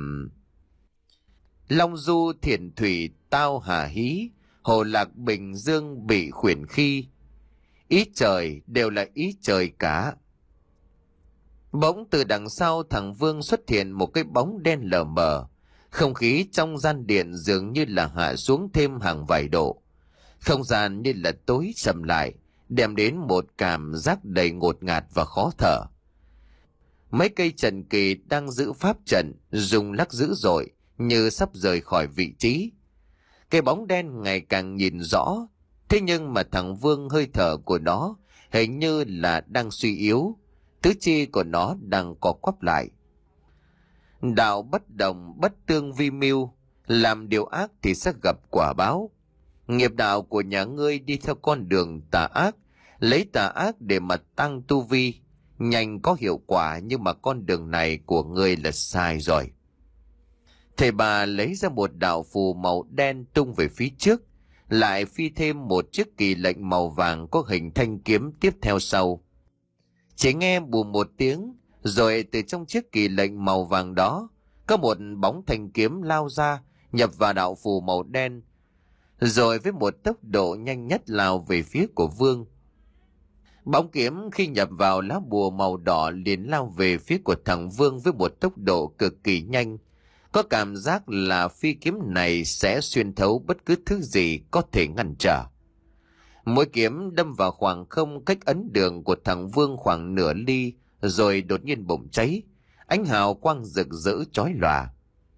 Long du thiền thủy tao hà hí, hồ lạc bình dương bị khuyển khi. Ý trời đều là ý trời cả. Bỗng từ đằng sau thằng Vương xuất hiện một cái bóng đen lờ mờ. Không khí trong gian điện dường như là hạ xuống thêm hàng vài độ. Không gian như là tối sầm lại, đem đến một cảm giác đầy ngột ngạt và khó thở. Mấy cây trần kỳ đang giữ pháp trận rung lắc dữ dội, như sắp rời khỏi vị trí. Cái bóng đen ngày càng nhìn rõ, thế nhưng mà thằng Vương hơi thở của nó hình như là đang suy yếu, tứ chi của nó đang co quắp lại. Đạo bất đồng bất tương vi mưu, làm điều ác thì sẽ gặp quả báo. Nghiệp đạo của nhà ngươi đi theo con đường tà ác, lấy tà ác để mà tăng tu vi, nhanh có hiệu quả, nhưng mà con đường này của ngươi là sai rồi. Thầy bà lấy ra một đạo phù màu đen tung về phía trước, lại phi thêm một chiếc kỳ lệnh màu vàng có hình thanh kiếm tiếp theo sau. Chỉ nghe bùm một tiếng, rồi từ trong chiếc kỳ lệnh màu vàng đó, có một bóng thanh kiếm lao ra, nhập vào đạo phù màu đen, rồi với một tốc độ nhanh nhất lao về phía của Vương. Bóng kiếm khi nhập vào lá bùa màu đỏ liền lao về phía của thằng Vương với một tốc độ cực kỳ nhanh. Có cảm giác là phi kiếm này sẽ xuyên thấu bất cứ thứ gì có thể ngăn trở. Mũi kiếm đâm vào khoảng không cách ấn đường của thằng Vương khoảng nửa ly, rồi đột nhiên bùng cháy. Ánh hào quang rực rỡ chói lòa.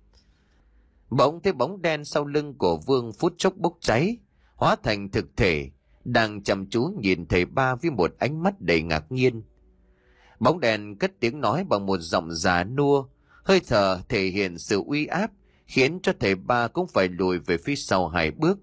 Bỗng thấy bóng đen sau lưng của Vương phút chốc bốc cháy, hóa thành thực thể, đang chăm chú nhìn thầy ba với một ánh mắt đầy ngạc nhiên. Bóng đèn cất tiếng nói bằng một giọng già nua, hơi thở thể hiện sự uy áp, khiến cho thầy ba cũng phải lùi về phía sau hai bước.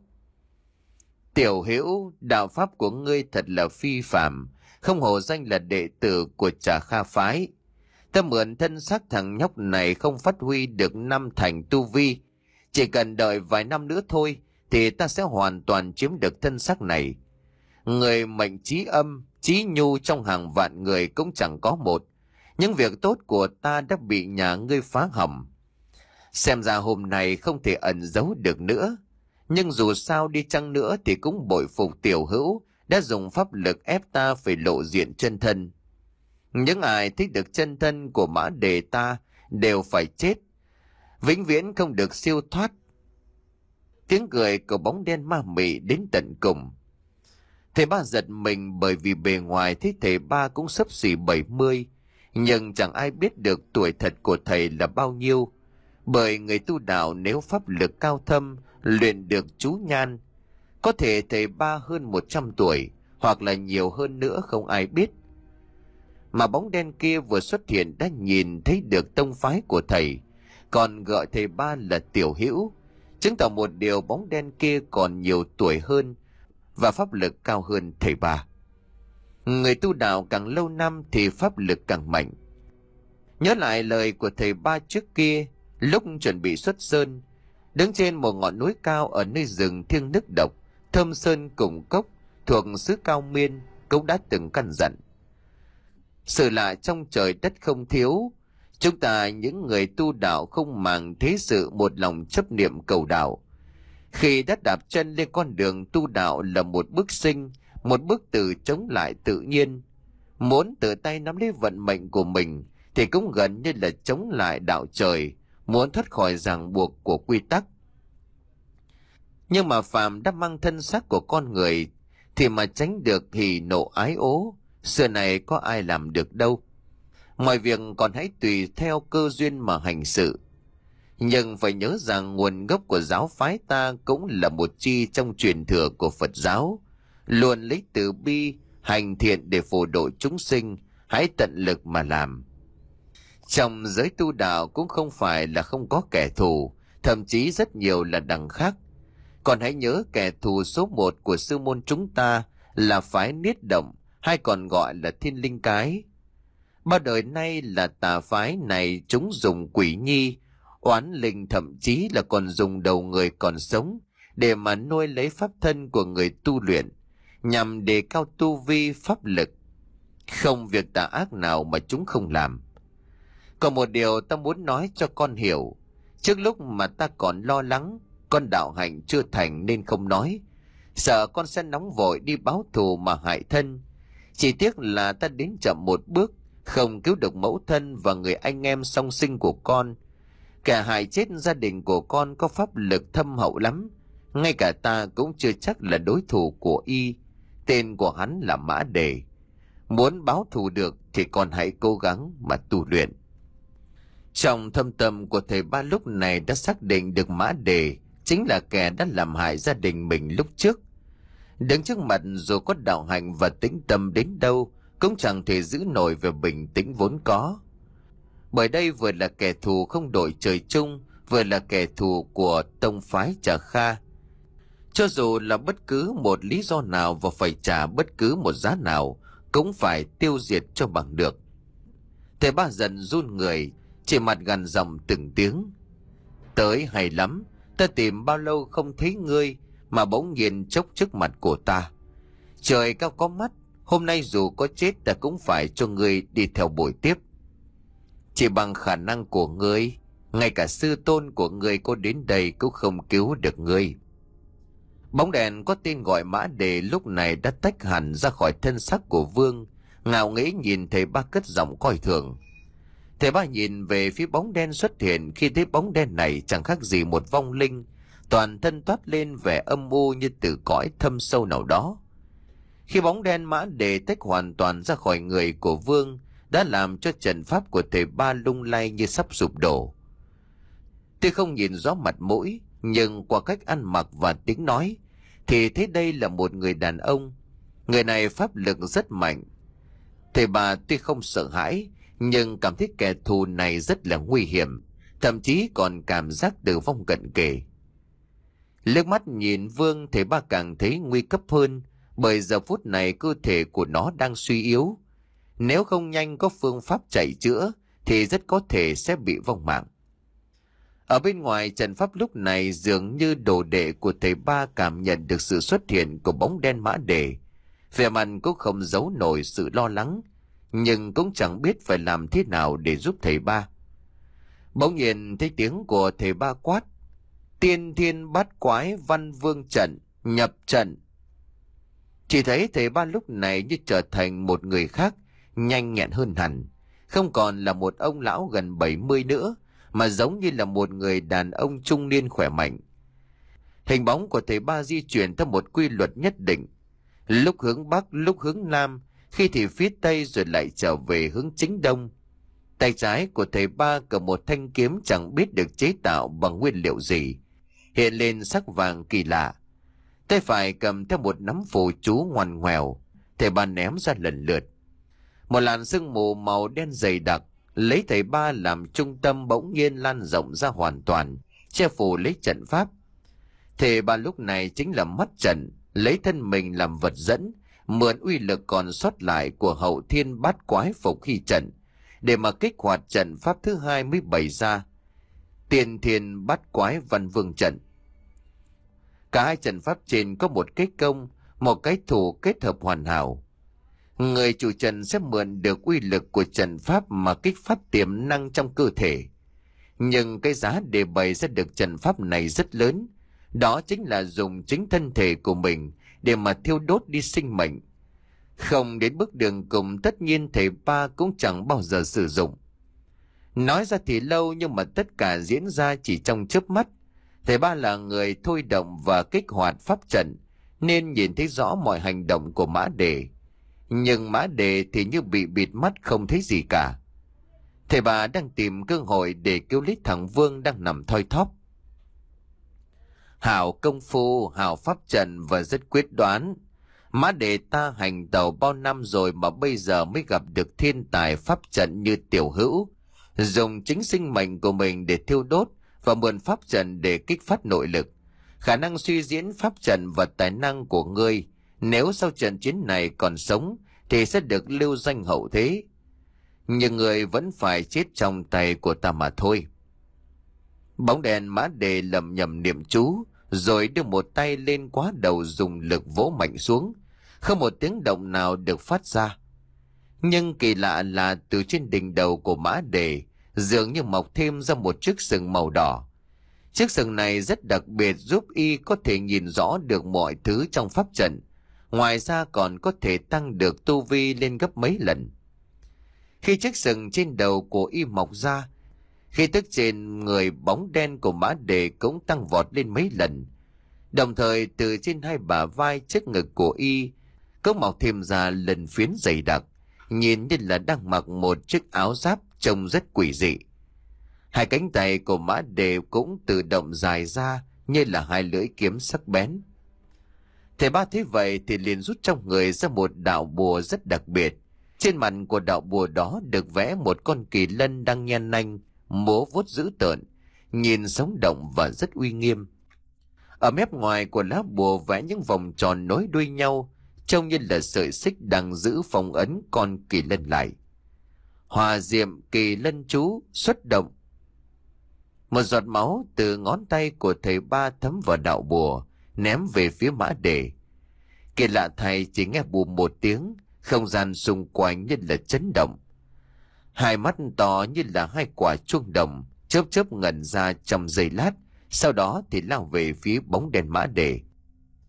Tiểu Hữu, đạo pháp của ngươi thật là phi phàm, không hổ danh là đệ tử của Trà Kha phái. Ta mượn thân xác thằng nhóc này không phát huy được năm thành tu vi, chỉ cần đợi vài năm nữa thôi thì ta sẽ hoàn toàn chiếm được thân xác này. Người mệnh trí âm, trí nhu trong hàng vạn người cũng chẳng có một. Những việc tốt của ta đã bị nhà ngươi phá hỏng. Xem ra hôm nay không thể ẩn giấu được nữa. Nhưng dù sao đi chăng nữa thì cũng bội phục Tiểu Hữu đã dùng pháp lực ép ta phải lộ diện chân thân. Những ai thích được chân thân của Mã Đề ta đều phải chết, vĩnh viễn không được siêu thoát. Tiếng cười của bóng đen ma mị đến tận cùng. Thầy ba giật mình bởi vì bề ngoài thấy thầy ba cũng xấp xỉ bảy mươi, nhưng chẳng ai biết được tuổi thật của thầy là bao nhiêu. Bởi người tu đạo nếu pháp lực cao thâm, luyện được chú nhan, có thể thầy ba hơn một trăm tuổi, hoặc là nhiều hơn nữa không ai biết. Mà bóng đen kia vừa xuất hiện đã nhìn thấy được tông phái của thầy, còn gọi thầy ba là Tiểu Hữu, chứng tỏ một điều bóng đen kia còn nhiều tuổi hơn và pháp lực cao hơn thầy ba. Người tu đạo càng lâu năm thì pháp lực càng mạnh. Nhớ lại lời của thầy ba trước kia, lúc chuẩn bị xuất sơn, đứng trên một ngọn núi cao ở nơi rừng thiêng nước độc, thâm sơn cùng cốc thuộc xứ Cao Miên, cũng đã từng căn dặn: sự lạ trong trời đất không thiếu, chúng ta những người tu đạo không màng thế sự, một lòng chấp niệm cầu đạo. Khi đã đạp chân lên con đường tu đạo là một bước sinh, một bước từ chống lại tự nhiên. Muốn tự tay nắm lấy vận mệnh của mình thì cũng gần như là chống lại đạo trời, muốn thoát khỏi ràng buộc của quy tắc. Nhưng mà phàm đã mang thân xác của con người thì mà tránh được hỉ nộ ái ố, xưa này có ai làm được đâu. Mọi việc còn hãy tùy theo cơ duyên mà hành sự. Nhưng phải nhớ rằng nguồn gốc của giáo phái ta cũng là một chi trong truyền thừa của Phật giáo, luôn lấy từ bi, hành thiện để phổ độ chúng sinh, hãy tận lực mà làm. Trong giới tu đạo cũng không phải là không có kẻ thù, thậm chí rất nhiều là đằng khác. Còn hãy nhớ kẻ thù số một của sư môn chúng ta là phái Niết Động, hay còn gọi là Thiên Linh Cái. Bao đời nay là tà phái này chúng dùng quỷ nhi, oán linh, thậm chí là còn dùng đầu người còn sống để mà nuôi lấy pháp thân của người tu luyện, nhằm đề cao tu vi pháp lực. Không việc tà ác nào mà chúng không làm. Còn một điều ta muốn nói cho con hiểu, trước lúc mà ta còn lo lắng con đạo hạnh chưa thành nên không nói, sợ con sẽ nóng vội đi báo thù mà hại thân. Chỉ tiếc là ta đến chậm một bước, không cứu được mẫu thân và người anh em song sinh của con. Kẻ hại chết gia đình của con có pháp lực thâm hậu lắm, ngay cả ta cũng chưa chắc là đối thủ của y. Tên của hắn là Mã Đề. Muốn báo thù được thì con hãy cố gắng mà tu luyện. Trong thâm tâm của thầy ba lúc này đã xác định được Mã Đề chính là kẻ đã làm hại gia đình mình lúc trước. Đứng trước mặt dù có đạo hạnh và tĩnh tâm đến đâu cũng chẳng thể giữ nổi về bình tĩnh vốn có. Bởi đây vừa là kẻ thù không đội trời chung, vừa là kẻ thù của tông phái Trà Kha. Cho dù là bất cứ một lý do nào và phải trả bất cứ một giá nào, cũng phải tiêu diệt cho bằng được. Thầy ba dần run người, chỉ mặt gằn giọng từng tiếng: tới hay lắm, ta tìm bao lâu không thấy ngươi mà bỗng nhiên chốc trước mặt của ta. Trời cao có mắt, hôm nay dù có chết ta cũng phải cho ngươi đi theo buổi tiếp. Chỉ bằng khả năng của ngươi, ngay cả sư tôn của ngươi có đến đây cũng không cứu được ngươi. Bóng đèn có tên gọi Mã Đề lúc này đã tách hẳn ra khỏi thân xác của Vương, ngạo nghễ nhìn thầy ba cất giọng coi thường. Thầy ba nhìn về phía bóng đen xuất hiện, khi thấy bóng đen này chẳng khác gì một vong linh, toàn thân toát lên vẻ âm u như từ cõi thâm sâu nào đó. Khi bóng đen Mã Đề tách hoàn toàn ra khỏi người của Vương, đã làm cho trận pháp của thầy ba lung lay như sắp sụp đổ. Tuy không nhìn rõ mặt mũi, nhưng qua cách ăn mặc và tiếng nói, thì thấy đây là một người đàn ông. Người này pháp lực rất mạnh. Thầy bà tuy không sợ hãi, nhưng cảm thấy kẻ thù này rất là nguy hiểm, thậm chí còn cảm giác tử vong cận kề. Liếc mắt nhìn Vương, thầy ba càng thấy nguy cấp hơn, bởi giờ phút này cơ thể của nó đang suy yếu. Nếu không nhanh có phương pháp chạy chữa, thì rất có thể sẽ bị vong mạng. Ở bên ngoài trận pháp lúc này, dường như đồ đệ của thầy ba cảm nhận được sự xuất hiện của bóng đen Mã Đề. Vẻ mặt cũng không giấu nổi sự lo lắng, nhưng cũng chẳng biết phải làm thế nào để giúp thầy ba. Bỗng nhiên thấy tiếng của thầy ba quát: "Tiên thiên bát quái văn vương trận, nhập trận!" Chỉ thấy thầy ba lúc này như trở thành một người khác, nhanh nhẹn hơn hẳn. Không còn là một ông lão gần bảy mươi nữa, mà giống như là một người đàn ông trung niên khỏe mạnh. Hình bóng của thầy ba di chuyển theo một quy luật nhất định, lúc hướng bắc, lúc hướng nam, khi thì phía tây, rồi lại trở về hướng chính đông. Tay trái của thầy ba cầm một thanh kiếm chẳng biết được chế tạo bằng nguyên liệu gì, hiện lên sắc vàng kỳ lạ. Tay phải cầm theo một nắm phù chú ngoằn ngoèo, thầy ba ném ra lần lượt. Một làn sương mù màu đen dày đặc lấy thầy ba làm trung tâm bỗng nhiên lan rộng ra hoàn toàn, che phủ lấy trận pháp. Thầy ba lúc này chính là mắt trận, lấy thân mình làm vật dẫn, mượn uy lực còn sót lại của hậu thiên bát quái phục khi trận, để mà kích hoạt trận pháp thứ hai mới bày ra, tiên thiên bát quái văn vương trận. Cả hai trận pháp trên có một cái công, một cái thủ kết hợp hoàn hảo. Người chủ trận sẽ mượn được uy lực của trận pháp mà kích phát tiềm năng trong cơ thể. Nhưng cái giá để bày ra được trận pháp này rất lớn, đó chính là dùng chính thân thể của mình để mà thiêu đốt đi sinh mệnh. Không đến bước đường cùng, tất nhiên thầy ba cũng chẳng bao giờ sử dụng. Nói ra thì lâu, nhưng mà tất cả diễn ra chỉ trong chớp mắt. Thầy ba là người thôi động và kích hoạt pháp trận, nên nhìn thấy rõ mọi hành động của Mã Đề. Nhưng Mã Đề thì như bị bịt mắt, không thấy gì cả. Thầy ba đang tìm cơ hội để cứu lấy thằng Vương đang nằm thoi thóp. Hảo công phu, hảo pháp trận và rất quyết đoán. Mã Đề ta hành tàu bao năm rồi mà bây giờ mới gặp được thiên tài pháp trận như tiểu hữu, dùng chính sinh mệnh của mình để thiêu đốt và mượn pháp trận để kích phát nội lực. Khả năng suy diễn pháp trận và tài năng của ngươi, nếu sau trận chiến này còn sống, thì sẽ được lưu danh hậu thế. Nhưng người vẫn phải chết trong tay của ta mà thôi. Bóng đèn Mã Đề lầm nhầm niệm chú, rồi đưa một tay lên quá đầu, dùng lực vỗ mạnh xuống. Không một tiếng động nào được phát ra. Nhưng kỳ lạ là từ trên đỉnh đầu của Mã Đề dường như mọc thêm ra một chiếc sừng màu đỏ. Chiếc sừng này rất đặc biệt, giúp y có thể nhìn rõ được mọi thứ trong pháp trận. Ngoài ra còn có thể tăng được tu vi lên gấp mấy lần. Khi chiếc sừng trên đầu của y mọc ra, khí tức trên người bóng đen của Mã Đề cũng tăng vọt lên mấy lần. Đồng thời từ trên hai bả vai, trước ngực của y cũng mọc thêm ra lần phiến dày đặc, nhìn như là đang mặc một chiếc áo giáp trông rất quỷ dị. Hai cánh tay của Mã Đề cũng tự động dài ra như là hai lưỡi kiếm sắc bén. Thầy ba thấy vậy thì liền rút trong người ra một đạo bùa rất đặc biệt. Trên mặt của đạo bùa đó được vẽ một con kỳ lân đang nhen nanh, múa vuốt dữ tợn, nhìn sống động và rất uy nghiêm. Ở mép ngoài của lá bùa vẽ những vòng tròn nối đuôi nhau, trông như là sợi xích đang giữ phong ấn con kỳ lân lại. Hòa diệm kỳ lân chú xuất động. Một giọt máu từ ngón tay của thầy ba thấm vào đạo bùa, ném về phía Mã Đề. Kỳ lạ thay, chỉ nghe bùm một tiếng, không gian xung quanh như là chấn động. Hai mắt to như là hai quả chuông đồng chớp chớp ngẩn ra trong giây lát, sau đó thì lao về phía bóng đèn Mã Đề.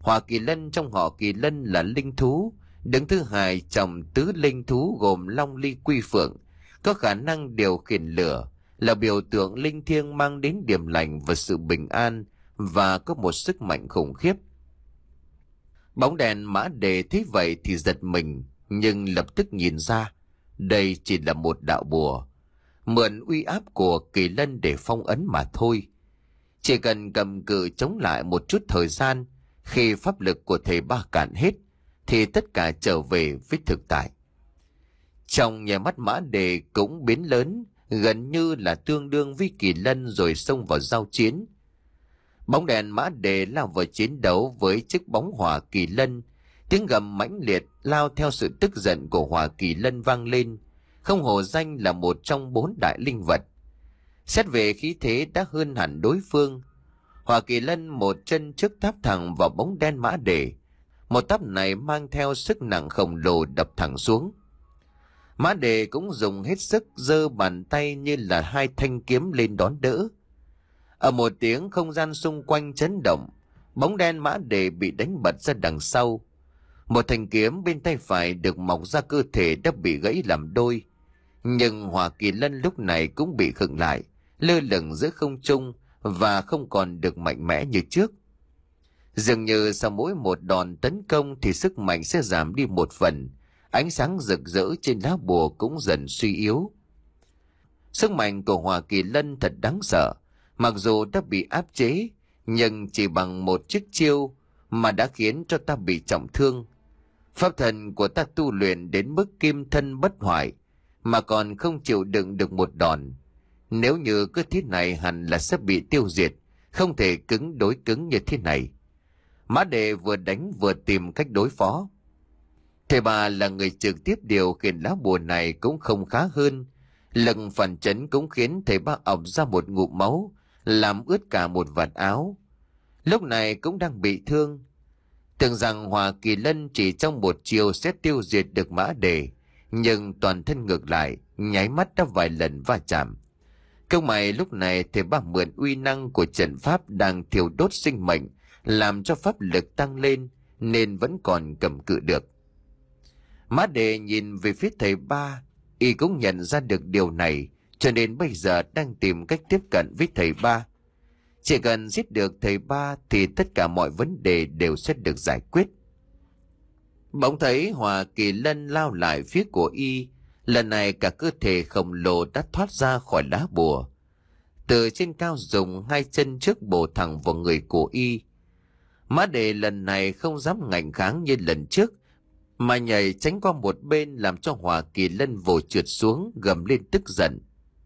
Hỏa Kỳ Lân trong họ Kỳ Lân là linh thú, đứng thứ hai trong tứ linh thú gồm Long Ly Quy Phượng, có khả năng điều khiển lửa, là biểu tượng linh thiêng mang đến điểm lành và sự bình an, và có một sức mạnh khủng khiếp. Bóng đèn Mã Đề thấy vậy thì giật mình, nhưng lập tức nhìn ra đây chỉ là một đạo bùa, mượn uy áp của Kỳ Lân để phong ấn mà thôi. Chỉ cần cầm cự chống lại một chút thời gian, khi pháp lực của thầy ba cạn hết thì tất cả trở về với thực tại. Trong nhà mắt Mã Đề cũng biến lớn, gần như là tương đương với Kỳ Lân, rồi xông vào giao chiến. Bóng đèn Mã Đề lao vào chiến đấu với chiếc bóng Hỏa Kỳ Lân. Tiếng gầm mãnh liệt lao theo sự tức giận của Hỏa Kỳ Lân vang lên, không hổ danh là một trong bốn đại linh vật. Xét về khí thế đã hơn hẳn đối phương. Hỏa Kỳ Lân một chân trước táp thẳng vào bóng đen Mã Đề. Một táp này mang theo sức nặng khổng lồ đập thẳng xuống. Mã Đề cũng dùng hết sức giơ bàn tay như là hai thanh kiếm lên đón đỡ. Ở một tiếng, không gian xung quanh chấn động, bóng đen Mã Đề bị đánh bật ra đằng sau. Một thanh kiếm bên tay phải được mọc ra cơ thể đã bị gãy làm đôi. Nhưng Hỏa Kỳ Lân lúc này cũng bị khựng lại, lơ lửng giữa không trung và không còn được mạnh mẽ như trước. Dường như sau mỗi một đòn tấn công thì sức mạnh sẽ giảm đi một phần, ánh sáng rực rỡ trên lá bùa cũng dần suy yếu. Sức mạnh của Hỏa Kỳ Lân thật đáng sợ, mặc dù đã bị áp chế, nhưng chỉ bằng một chiếc chiêu mà đã khiến cho ta bị trọng thương. Pháp thần của ta tu luyện đến mức kim thân bất hoại, mà còn không chịu đựng được một đòn. Nếu như cứ thế này hẳn là sẽ bị tiêu diệt, không thể cứng đối cứng như thế này. Mã Đề vừa đánh vừa tìm cách đối phó. Thầy bà là người trực tiếp điều khiển lá bùa này cũng không khá hơn. Lực phản chấn cũng khiến thầy ba ọc ra một ngụm máu, làm ướt cả một vạt áo. Lúc này cũng đang bị thương. Tưởng rằng Hỏa Kỳ Lân chỉ trong một chiều sẽ tiêu diệt được Mã Đề, nhưng toàn thân ngược lại, nháy mắt đã vài lần va chạm. Công mày lúc này thầy ba mượn uy năng của trận pháp đang thiêu đốt sinh mệnh, làm cho pháp lực tăng lên, nên vẫn còn cầm cự được. Mã Đề nhìn về phía thầy ba, y cũng nhận ra được điều này, cho nên bây giờ đang tìm cách tiếp cận với thầy ba. Chỉ cần giết được thầy ba thì tất cả mọi vấn đề đều sẽ được giải quyết. Bỗng thấy Hỏa Kỳ Lân lao lại phía của y, lần này cả cơ thể khổng lồ đã thoát ra khỏi lá bùa. Từ trên cao dùng hai chân trước bổ thẳng vào người của y. Mã Đề lần này không dám ngạnh kháng như lần trước, mà nhảy tránh qua một bên, làm cho Hỏa Kỳ Lân vồ trượt xuống, gầm lên tức giận.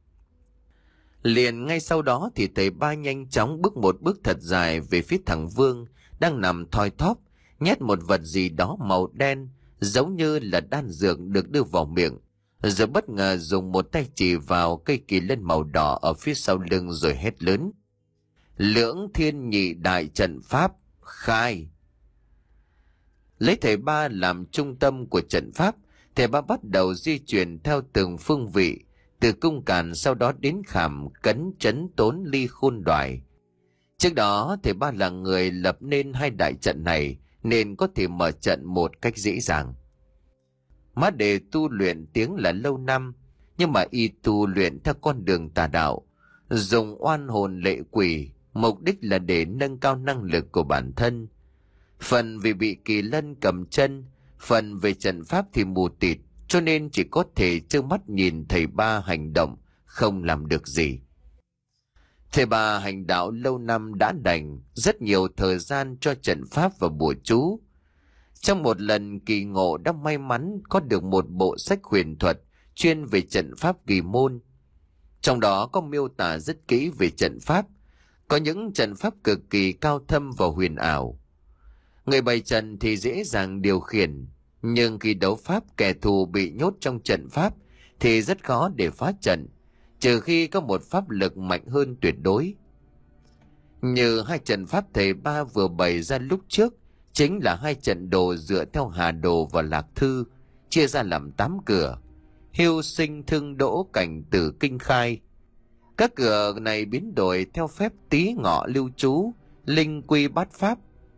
Liền ngay sau đó thì thầy ba nhanh chóng bước một bước thật dài về phía thằng Vương đang nằm thoi thóp, nhét một vật gì đó màu đen giống như là đan dược được đưa vào miệng, rồi bất ngờ dùng một tay chỉ vào cây kỳ lân màu đỏ ở phía sau lưng rồi hét lớn: Lưỡng Thiên Nhị Đại Trận Pháp khai! Lấy thầy ba làm trung tâm của trận pháp, thầy ba bắt đầu di chuyển theo từng phương vị, từ cung càn sau đó đến khảm, cấn, trấn, tốn, ly, khôn, đoài. Trước đó thầy ba là người lập nên hai đại trận này, nên có thể mở trận một cách dễ dàng. Mã Đề tu luyện tiếng là lâu năm, nhưng mà y tu luyện theo con đường tà đạo, dùng oan hồn lệ quỷ, mục đích là để nâng cao năng lực của bản thân. Phần vì bị Kỳ Lân cầm chân, phần về trận pháp thì mù tịt, cho nên chỉ có thể trơ mắt nhìn thầy ba hành động, không làm được gì. Thầy ba hành đạo lâu năm đã dành rất nhiều thời gian cho trận pháp và bùa chú. Trong một lần kỳ ngộ đã may mắn có được một bộ sách huyền thuật chuyên về trận pháp kỳ môn. Trong đó có miêu tả rất kỹ về trận pháp, có những trận pháp cực kỳ cao thâm và huyền ảo. Người bày trận thì dễ dàng điều khiển, nhưng khi đấu pháp kẻ thù bị nhốt trong trận pháp thì rất khó để phá trận, trừ khi có một pháp lực mạnh hơn tuyệt đối. Như hai trận pháp thầy ba vừa bày ra lúc trước, chính là hai trận đồ dựa theo Hà Đồ và Lạc Thư, chia ra làm tám cửa: Hiêu Sinh, Thương Đỗ, Cảnh Tử, Kinh, Khai. Các cửa này biến đổi theo phép Tý Ngọ, Lưu Chú, Linh, Quy, Bát Pháp.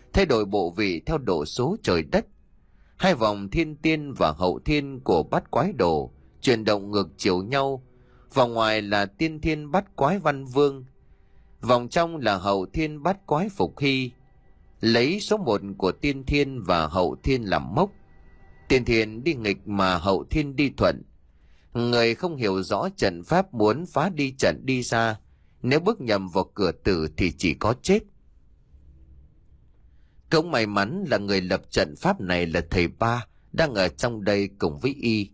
thay đổi bộ vị theo độ số trời đất. Hai vòng thiên tiên và hậu thiên của bát quái đồ chuyển động ngược chiều nhau. Vòng ngoài là tiên thiên bát quái văn vương, vòng trong là hậu thiên bát quái phục hy. Lấy số một của tiên thiên và hậu thiên làm mốc. Tiên thiên đi nghịch mà hậu thiên đi thuận. Người không hiểu rõ trận pháp muốn phá đi trận đi ra, nếu bước nhầm vào cửa tử thì chỉ có chết. Cũng may mắn là người lập trận pháp này là thầy Ba đang ở trong đây cùng với y.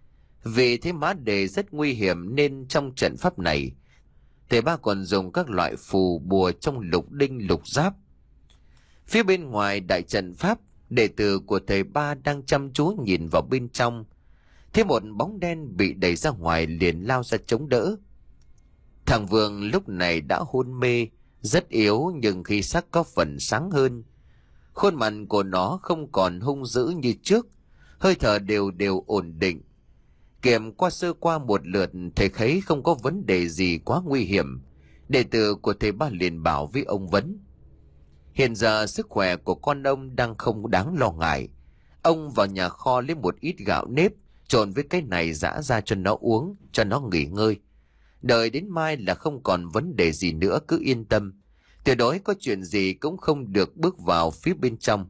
Vì thế Mã Đề rất nguy hiểm nên trong trận pháp này, thầy Ba còn dùng các loại phù bùa trong lục đinh lục giáp. Phía bên ngoài đại trận pháp, đệ tử của thầy Ba đang chăm chú nhìn vào bên trong. Thế một bóng đen bị đẩy ra ngoài liền lao ra chống đỡ. Thằng Vương lúc này đã hôn mê, rất yếu nhưng khí sắc có phần sáng hơn. Khuôn mặt của nó không còn hung dữ như trước, hơi thở đều đều ổn định. Kiểm qua sơ qua một lượt, thầy thấy không có vấn đề gì quá nguy hiểm. Đệ tử của thầy Ba liền bảo với ông Vấn: hiện giờ sức khỏe của con ông đang không đáng lo ngại. Ông vào nhà kho lấy một ít gạo nếp, trộn với cái này giã ra cho nó uống, cho nó nghỉ ngơi. Đợi đến mai là không còn vấn đề gì nữa, cứ yên tâm. Tuyệt đối có chuyện gì cũng không được bước vào phía bên trong.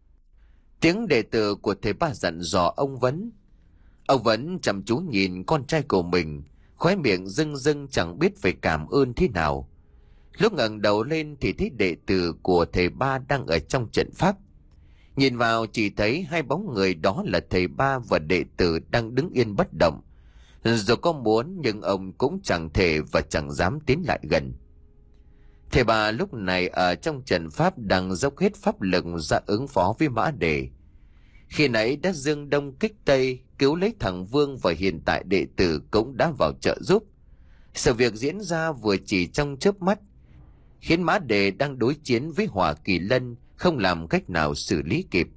Tiếng đệ tử của thầy Ba dặn dò ông Vấn. Ông Vấn chăm chú nhìn con trai của mình, khóe miệng rưng rưng chẳng biết phải cảm ơn thế nào. Lúc ngẩng đầu lên thì thấy đệ tử của thầy Ba đang ở trong trận pháp. Nhìn vào chỉ thấy hai bóng người, đó là thầy Ba và đệ tử đang đứng yên bất động. Dù có muốn nhưng ông cũng chẳng thể và chẳng dám tiến lại gần. Thầy Ba lúc này ở trong trận pháp đang dốc hết pháp lực ra ứng phó với Mã Đề. Khi nãy đã dương đông kích tây cứu lấy thằng Vương và hiện tại đệ tử cũng đã vào trợ giúp. Sự việc diễn ra vừa chỉ trong chớp mắt, khiến Mã Đề đang đối chiến với Hỏa Kỳ Lân không làm cách nào xử lý kịp.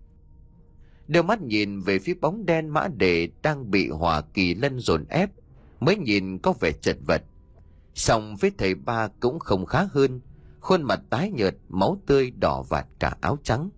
Đưa mắt nhìn về phía bóng đen Mã Đề đang bị Hỏa Kỳ Lân dồn ép, mới nhìn có vẻ chật vật. Song với thầy Ba cũng không khá hơn, khuôn mặt tái nhợt, máu tươi đỏ vạt cả áo trắng.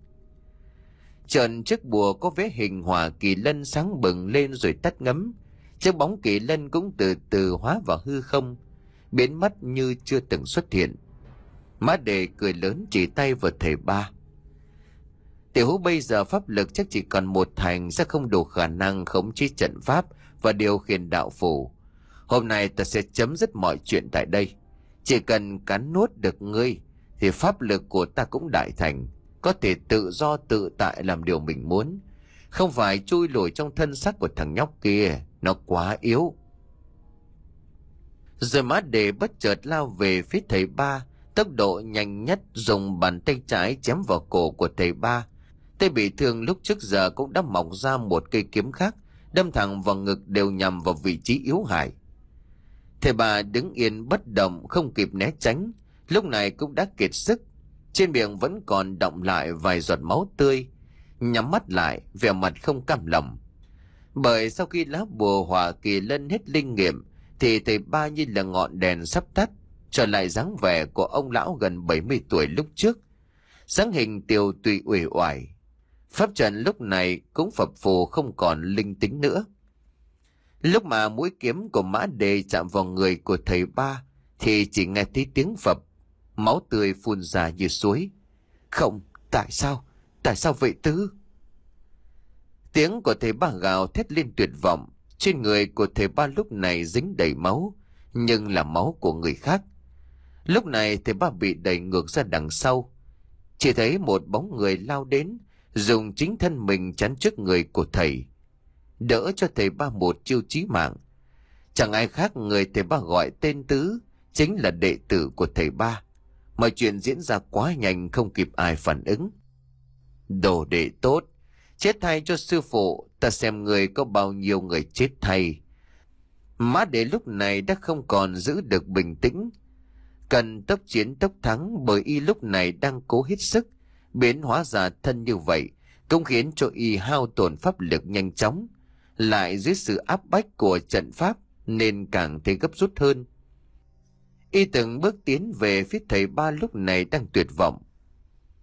Trần chiếc bùa có vẽ hình Hỏa Kỳ Lân sáng bừng lên rồi tắt ngấm. Chiếc bóng Kỳ Lân cũng từ từ hóa vào hư không, biến mất như chưa từng xuất hiện. Mã Đề cười lớn chỉ tay vào thầy Ba. Tiểu Hữu bây giờ pháp lực chắc chỉ còn một thành, sẽ không đủ khả năng khống chế trận pháp và điều khiển đạo phù. Hôm nay ta sẽ chấm dứt mọi chuyện tại đây. Chỉ cần cắn nuốt được ngươi thì pháp lực của ta cũng đại thành, có thể tự do tự tại làm điều mình muốn, không phải chui lủi trong thân xác của thằng nhóc kia, nó quá yếu. Rồi Mã Đề bất chợt lao về phía thầy Ba, tốc độ nhanh nhất, dùng bàn tay trái chém vào cổ của thầy Ba. Tay bị thương lúc trước giờ cũng đã mọc ra một cây kiếm khác, đâm thẳng vào ngực, đều nhằm vào vị trí yếu hại. Thầy Ba đứng yên bất động, không kịp né tránh, lúc này cũng đã kiệt sức, trên miệng vẫn còn đọng lại vài giọt máu tươi, nhắm mắt lại, vẻ mặt không cam lòng. Bởi sau khi lá bùa Hỏa Kỳ Lân hết linh nghiệm thì thầy Ba như là ngọn đèn sắp tắt, trở lại dáng vẻ của ông lão gần bảy mươi tuổi lúc trước, dáng hình tiều tụy uể oải. Pháp trận lúc này cũng phập phù, không còn linh tính nữa. Lúc mà mũi kiếm của Mã Đề chạm vào người của thầy Ba thì chỉ nghe thấy tiếng phập, máu tươi phun ra như suối. Không, tại sao? Tại sao vậy Tứ? Tiếng của thầy Ba gào thét lên tuyệt vọng. Trên người của thầy Ba lúc này dính đầy máu, nhưng là máu của người khác. Lúc này thầy Ba bị đẩy ngược ra đằng sau. Chỉ thấy một bóng người lao đến, dùng chính thân mình chắn trước người của thầy, đỡ cho thầy Ba một chiêu chí mạng. Chẳng ai khác người thầy Ba gọi tên Tứ, chính là đệ tử của thầy Ba. Mọi chuyện diễn ra quá nhanh, không kịp ai phản ứng. Đồ đệ tốt, chết thay cho sư phụ, ta xem người có bao nhiêu người chết thay. Mã Đề lúc này đã không còn giữ được bình tĩnh, cần tốc chiến tốc thắng, bởi y lúc này đang cố hết sức biến hóa ra thân như vậy, cũng khiến cho y hao tổn pháp lực nhanh chóng, lại dưới sự áp bách của trận pháp nên càng thấy gấp rút hơn. Y từng bước tiến về phía thầy Ba lúc này đang tuyệt vọng.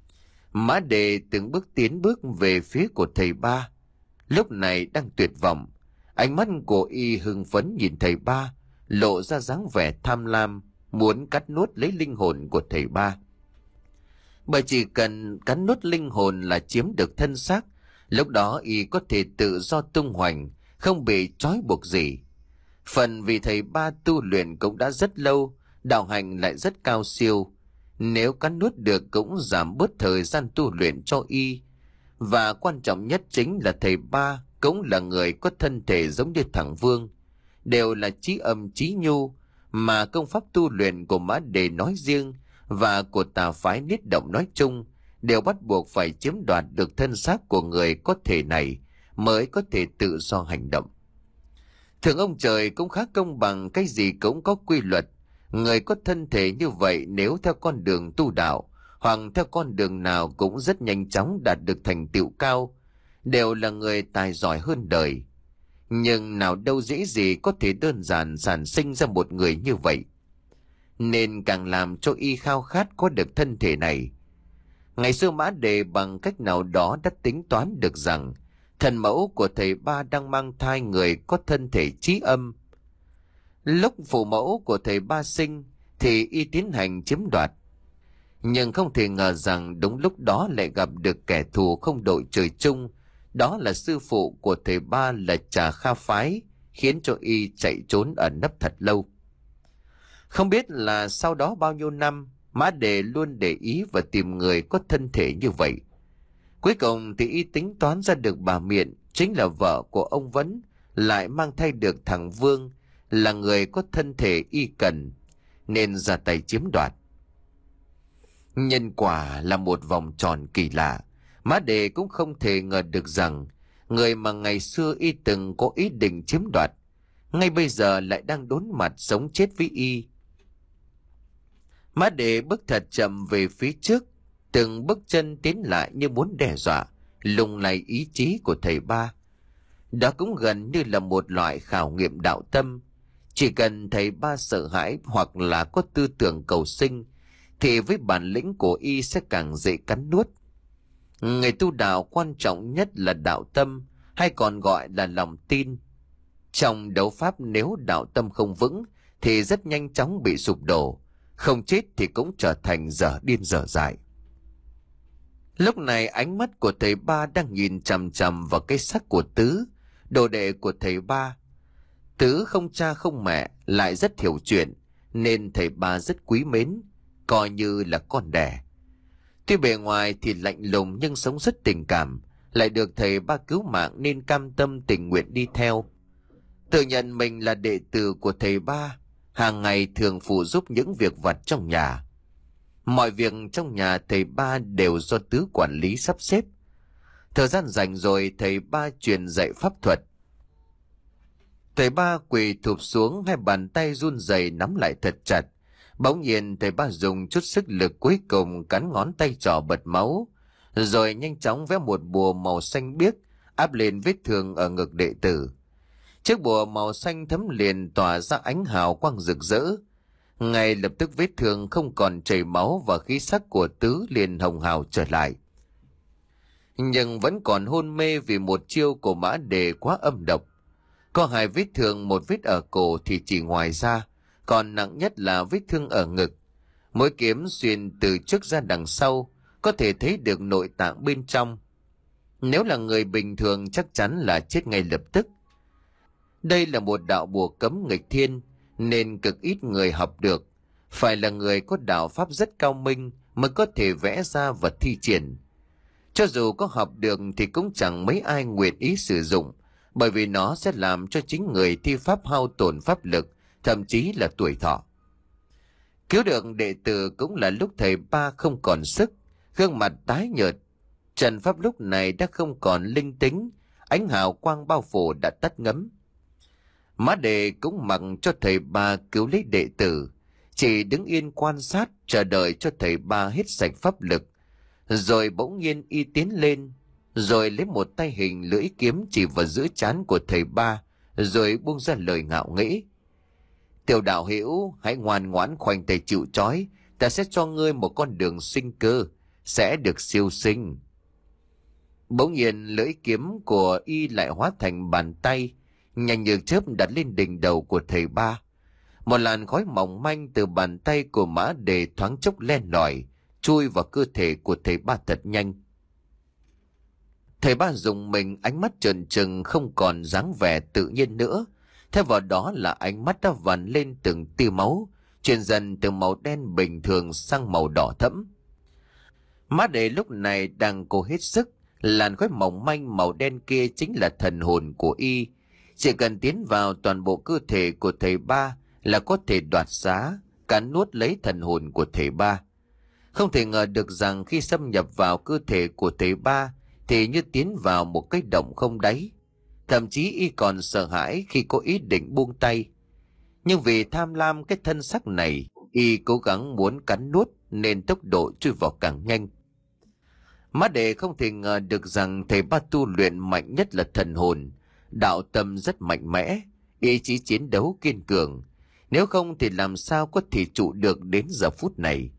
Mã Đề từng bước tiến bước về phía của thầy ba. Lúc này đang tuyệt vọng, ánh mắt của y hưng phấn nhìn thầy ba, lộ ra dáng vẻ tham lam, muốn cắt nuốt lấy linh hồn của thầy ba. Bởi chỉ cần cắn nuốt linh hồn là chiếm được thân xác, lúc đó y có thể tự do tung hoành, không bị trói buộc gì. Phần vì thầy ba tu luyện cũng đã rất lâu, đạo hành lại rất cao siêu, nếu cắn nuốt được cũng giảm bớt thời gian tu luyện cho y. Và quan trọng nhất chính là thầy ba cũng là người có thân thể giống như thằng Vương, đều là trí âm trí nhu, mà công pháp tu luyện của Mã Đề nói riêng và của tà phái Niết Động nói chung đều bắt buộc phải chiếm đoạt được thân xác của người có thể này mới có thể tự do hành động. Thường ông trời cũng khá công bằng, cái gì cũng có quy luật. Người có thân thể như vậy nếu theo con đường tu đạo hoặc theo con đường nào cũng rất nhanh chóng đạt được thành tựu cao, đều là người tài giỏi hơn đời. Nhưng nào đâu dễ gì có thể đơn giản sản sinh ra một người như vậy, nên càng làm cho y khao khát có được thân thể này. Ngày xưa Mã Đề bằng cách nào đó đã tính toán được rằng thần mẫu của thầy ba đang mang thai người có thân thể trí âm. Lúc phụ mẫu của thầy ba sinh thì y tiến hành chiếm đoạt, nhưng không thể ngờ rằng đúng lúc đó lại gặp được kẻ thù không đội trời chung, đó là sư phụ của thầy ba là Trà Kha Phái, khiến cho y chạy trốn ẩn nấp thật lâu. Không biết là sau đó bao nhiêu năm, Mã Đề luôn để ý và tìm người có thân thể như vậy. Cuối cùng thì y tính toán ra được bà Miện, chính là vợ của ông Vấn, lại mang thai được thằng Vương, là người có thân thể y cần, nên ra tay chiếm đoạt. Nhân quả là một vòng tròn kỳ lạ. Mã Đề cũng không thể ngờ được rằng người mà ngày xưa y từng có ý định chiếm đoạt, ngay bây giờ lại đang đối mặt sống chết với y. Mã Đề bước thật chậm về phía trước, từng bước chân tiến lại như muốn đe dọa, lung lay ý chí của thầy ba. Đó cũng gần như là một loại khảo nghiệm đạo tâm. Chỉ cần thầy ba sợ hãi hoặc là có tư tưởng cầu sinh, thì với bản lĩnh của y sẽ càng dễ cắn nuốt. Người tu đạo quan trọng nhất là đạo tâm, hay còn gọi là lòng tin. Trong đấu pháp nếu đạo tâm không vững thì rất nhanh chóng bị sụp đổ, không chết thì cũng trở thành dở điên dở dại. Lúc này ánh mắt của thầy ba đang nhìn chằm chằm vào cái xác của Tứ, đồ đệ của thầy ba. Tứ không cha không mẹ, lại rất hiểu chuyện, nên thầy ba rất quý mến, coi như là con đẻ. Tuy bề ngoài thì lạnh lùng nhưng sống rất tình cảm, lại được thầy ba cứu mạng nên cam tâm tình nguyện đi theo. Tự nhận mình là đệ tử của thầy ba, hàng ngày thường phụ giúp những việc vặt trong nhà. Mọi việc trong nhà thầy ba đều do Tứ quản lý sắp xếp. Thời gian rảnh rồi thầy ba truyền dạy pháp thuật. Thầy ba quỳ thụp xuống, hai bàn tay run rẩy nắm lại thật chặt. Bỗng nhiên thầy ba dùng chút sức lực cuối cùng cắn ngón tay trỏ bật máu, rồi nhanh chóng vẽ một bùa màu xanh biếc áp lên vết thương ở ngực đệ tử. Chiếc bùa màu xanh thấm liền tỏa ra ánh hào quang rực rỡ. Ngay lập tức vết thương không còn chảy máu và khí sắc của Tứ liền hồng hào trở lại. Nhưng vẫn còn hôn mê vì một chiêu của Mã Đề quá âm độc. Có hai vết thương, một vết ở cổ thì chỉ ngoài ra, còn nặng nhất là vết thương ở ngực. Mũi kiếm xuyên từ trước ra đằng sau, có thể thấy được nội tạng bên trong. Nếu là người bình thường chắc chắn là chết ngay lập tức. Đây là một đạo bùa cấm nghịch thiên, nên cực ít người học được. Phải là người có đạo pháp rất cao minh mới có thể vẽ ra và thi triển. Cho dù có học được thì cũng chẳng mấy ai nguyện ý sử dụng, bởi vì nó sẽ làm cho chính người thi pháp hao tổn pháp lực, thậm chí là tuổi thọ. Cứu được đệ tử cũng là lúc thầy ba không còn sức, gương mặt tái nhợt. Trận pháp lúc này đã không còn linh tính, ánh hào quang bao phủ đã tắt ngấm. Mã Đề cũng mặc cho thầy ba cứu lấy đệ tử, chỉ đứng yên quan sát chờ đợi cho thầy ba hết sạch pháp lực. Rồi bỗng nhiên y tiến lên, rồi lấy một tay hình lưỡi kiếm chỉ vào giữa trán của thầy ba, rồi buông ra lời ngạo nghễ. Tiểu đạo hữu, hãy ngoan ngoãn khoanh tay chịu trói, ta sẽ cho ngươi một con đường sinh cơ. sẽ được siêu sinh. Bỗng nhiên lưỡi kiếm của y lại hóa thành bàn tay, nhanh như chớp đặt lên đỉnh đầu của thầy ba. Một làn khói mỏng manh từ bàn tay của Mã Đề thoáng chốc len lỏi, chui vào cơ thể của thầy ba thật nhanh. Thầy ba dùng mình, ánh mắt trợn trừng, không còn dáng vẻ tự nhiên nữa. Theo vào đó là ánh mắt đã vằn lên từng tia máu, chuyển dần từ màu đen bình thường sang màu đỏ thẫm. Mã Đề lúc này đang cố hết sức, làn khói mỏng manh màu đen kia chính là thần hồn của y. Chỉ cần tiến vào toàn bộ cơ thể của thầy ba là có thể đoạt xá, cắn nuốt lấy thần hồn của thầy ba. Không thể ngờ được rằng khi xâm nhập vào cơ thể của thầy ba thì như tiến vào một cái động không đáy. Thậm chí y còn sợ hãi khi có ý định buông tay. Nhưng vì tham lam cái thân xác này, y cố gắng muốn cắn nuốt nên tốc độ chui vào càng nhanh. Mã Đề không thể ngờ được rằng thầy ba tu luyện mạnh nhất là thần hồn, đạo tâm rất mạnh mẽ, ý chí chiến đấu kiên cường. Nếu không thì làm sao có thể trụ được đến giờ phút này.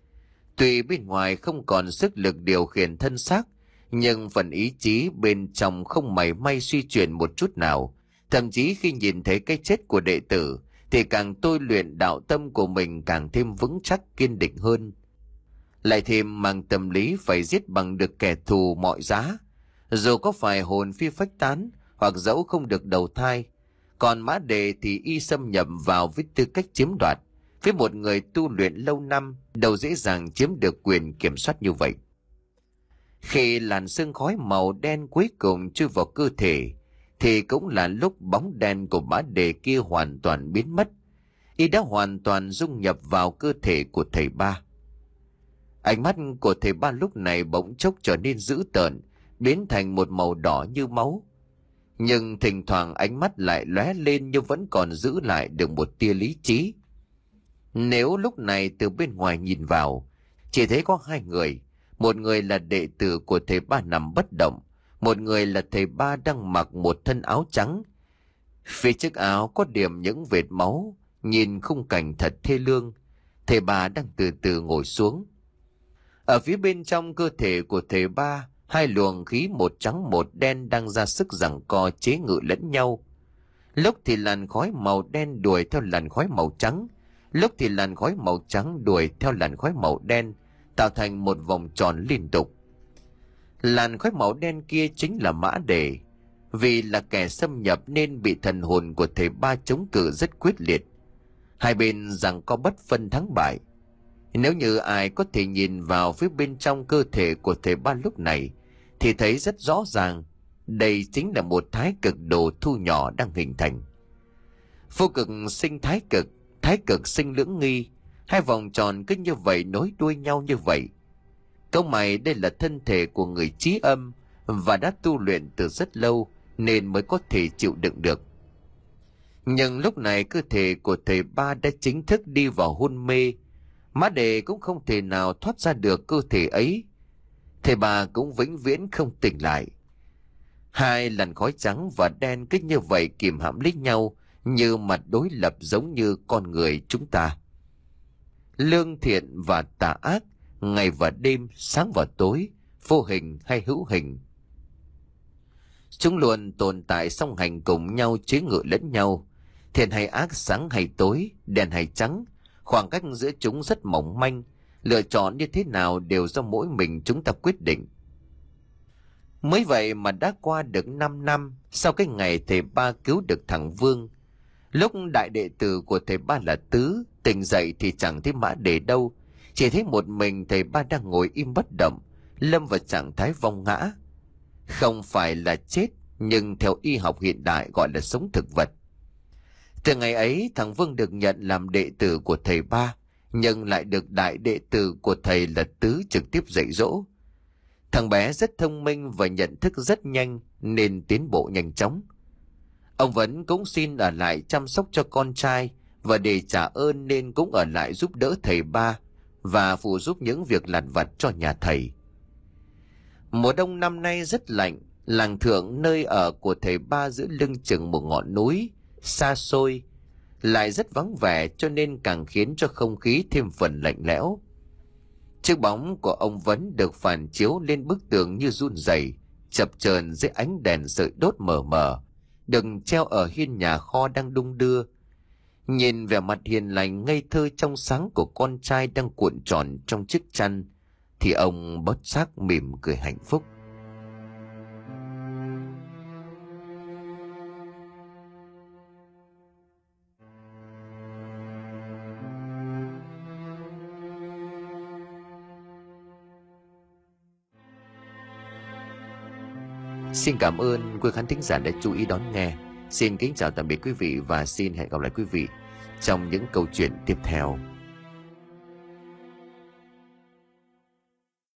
Tuy bên ngoài không còn sức lực điều khiển thân xác, nhưng phần ý chí bên trong không mảy may suy chuyển một chút nào. Thậm chí khi nhìn thấy cái chết của đệ tử thì càng tôi luyện đạo tâm của mình càng thêm vững chắc kiên định hơn. Lại thêm mang tâm lý phải giết bằng được kẻ thù mọi giá, dù có phải hồn phi phách tán hoặc dẫu không được đầu thai. Còn Mã Đề thì y xâm nhập vào với tư cách chiếm đoạt. Với một người tu luyện lâu năm, đâu dễ dàng chiếm được quyền kiểm soát như vậy. Khi làn sương khói màu đen cuối cùng chui vào cơ thể, thì cũng là lúc bóng đen của Mã Đề kia hoàn toàn biến mất. Y đã hoàn toàn dung nhập vào cơ thể của thầy ba. Ánh mắt của thầy ba lúc này bỗng chốc trở nên dữ tợn, biến thành một màu đỏ như máu. Nhưng thỉnh thoảng ánh mắt lại lóe lên như vẫn còn giữ lại được một tia lý trí. Nếu lúc này từ bên ngoài nhìn vào, chỉ thấy có hai người. Một người là đệ tử của thầy ba nằm bất động, một người là thầy ba đang mặc một thân áo trắng. Phía chiếc áo có điểm những vệt máu, nhìn khung cảnh thật thê lương. Thầy ba đang từ từ ngồi xuống. Ở phía bên trong cơ thể của thầy ba, hai luồng khí một trắng một đen đang ra sức giằng co chế ngự lẫn nhau. Lúc thì làn khói màu đen đuổi theo làn khói màu trắng, lúc thì làn khói màu trắng đuổi theo làn khói màu đen, tạo thành một vòng tròn liên tục. Làn khói màu đen kia chính là Mã Đề. Vì là kẻ xâm nhập nên bị thần hồn của thầy ba chống cự rất quyết liệt. Hai bên giằng co bất phân thắng bại. Nếu như ai có thể nhìn vào phía bên trong cơ thể của thầy ba lúc này, thì thấy rất rõ ràng đây chính là một thái cực đồ thu nhỏ đang hình thành. Vô cực sinh thái cực, thái cực sinh lưỡng nghi, hai vòng tròn cứ như vậy nối đuôi nhau như vậy. Câu mày đây là thân thể của người trí âm và đã tu luyện từ rất lâu nên mới có thể chịu đựng được. Nhưng lúc này cơ thể của thầy ba đã chính thức đi vào hôn mê. Mã Đề cũng không thể nào thoát ra được cơ thể ấy. Thầy ba cũng vĩnh viễn không tỉnh lại. Hai làn khói trắng và đen cứ như vậy kìm hãm lấy nhau, như mặt đối lập giống như con người chúng ta. Lương thiện và tà ác, ngày và đêm, sáng và tối, vô hình hay hữu hình, chúng luôn tồn tại song hành cùng nhau, chế ngự lẫn nhau. Thiện hay ác, sáng hay tối, đen hay trắng, khoảng cách giữa chúng rất mỏng manh. Lựa chọn như thế nào đều do mỗi mình chúng ta quyết định. Mới vậy mà đã qua được năm năm sau cái ngày thầy ba cứu được thằng Vương. Lúc đại đệ tử của thầy ba là Tứ tỉnh dậy thì chẳng thấy Mã Đề đâu. Chỉ thấy một mình thầy ba đang ngồi im bất động, lâm vào trạng thái vong ngã. Không phải là chết, nhưng theo y học hiện đại gọi là sống thực vật. Từ ngày ấy, thằng Vương được nhận làm đệ tử của thầy ba, nhưng lại được đại đệ tử của thầy là Tứ trực tiếp dạy dỗ. Thằng bé rất thông minh và nhận thức rất nhanh nên tiến bộ nhanh chóng. Ông Vấn cũng xin ở lại chăm sóc cho con trai, và để trả ơn nên cũng ở lại giúp đỡ thầy ba và phụ giúp những việc lặt vặt cho nhà thầy. Mùa đông năm nay rất lạnh, làng thượng nơi ở của thầy ba giữa lưng chừng một ngọn núi xa xôi, lại rất vắng vẻ cho nên càng khiến cho không khí thêm phần lạnh lẽo. Chiếc bóng của ông Vấn được phản chiếu lên bức tường như run rẩy, chập chờn dưới ánh đèn sợi đốt mờ mờ, được treo ở hiên nhà kho đang đung đưa. Nhìn vẻ mặt hiền lành ngây thơ trong sáng của con trai đang cuộn tròn trong chiếc chăn, thì ông bất giác mỉm cười hạnh phúc. Xin cảm ơn quý khán thính giả đã chú ý đón nghe. Xin kính chào tạm biệt quý vị và xin hẹn gặp lại quý vị trong những câu chuyện tiếp theo.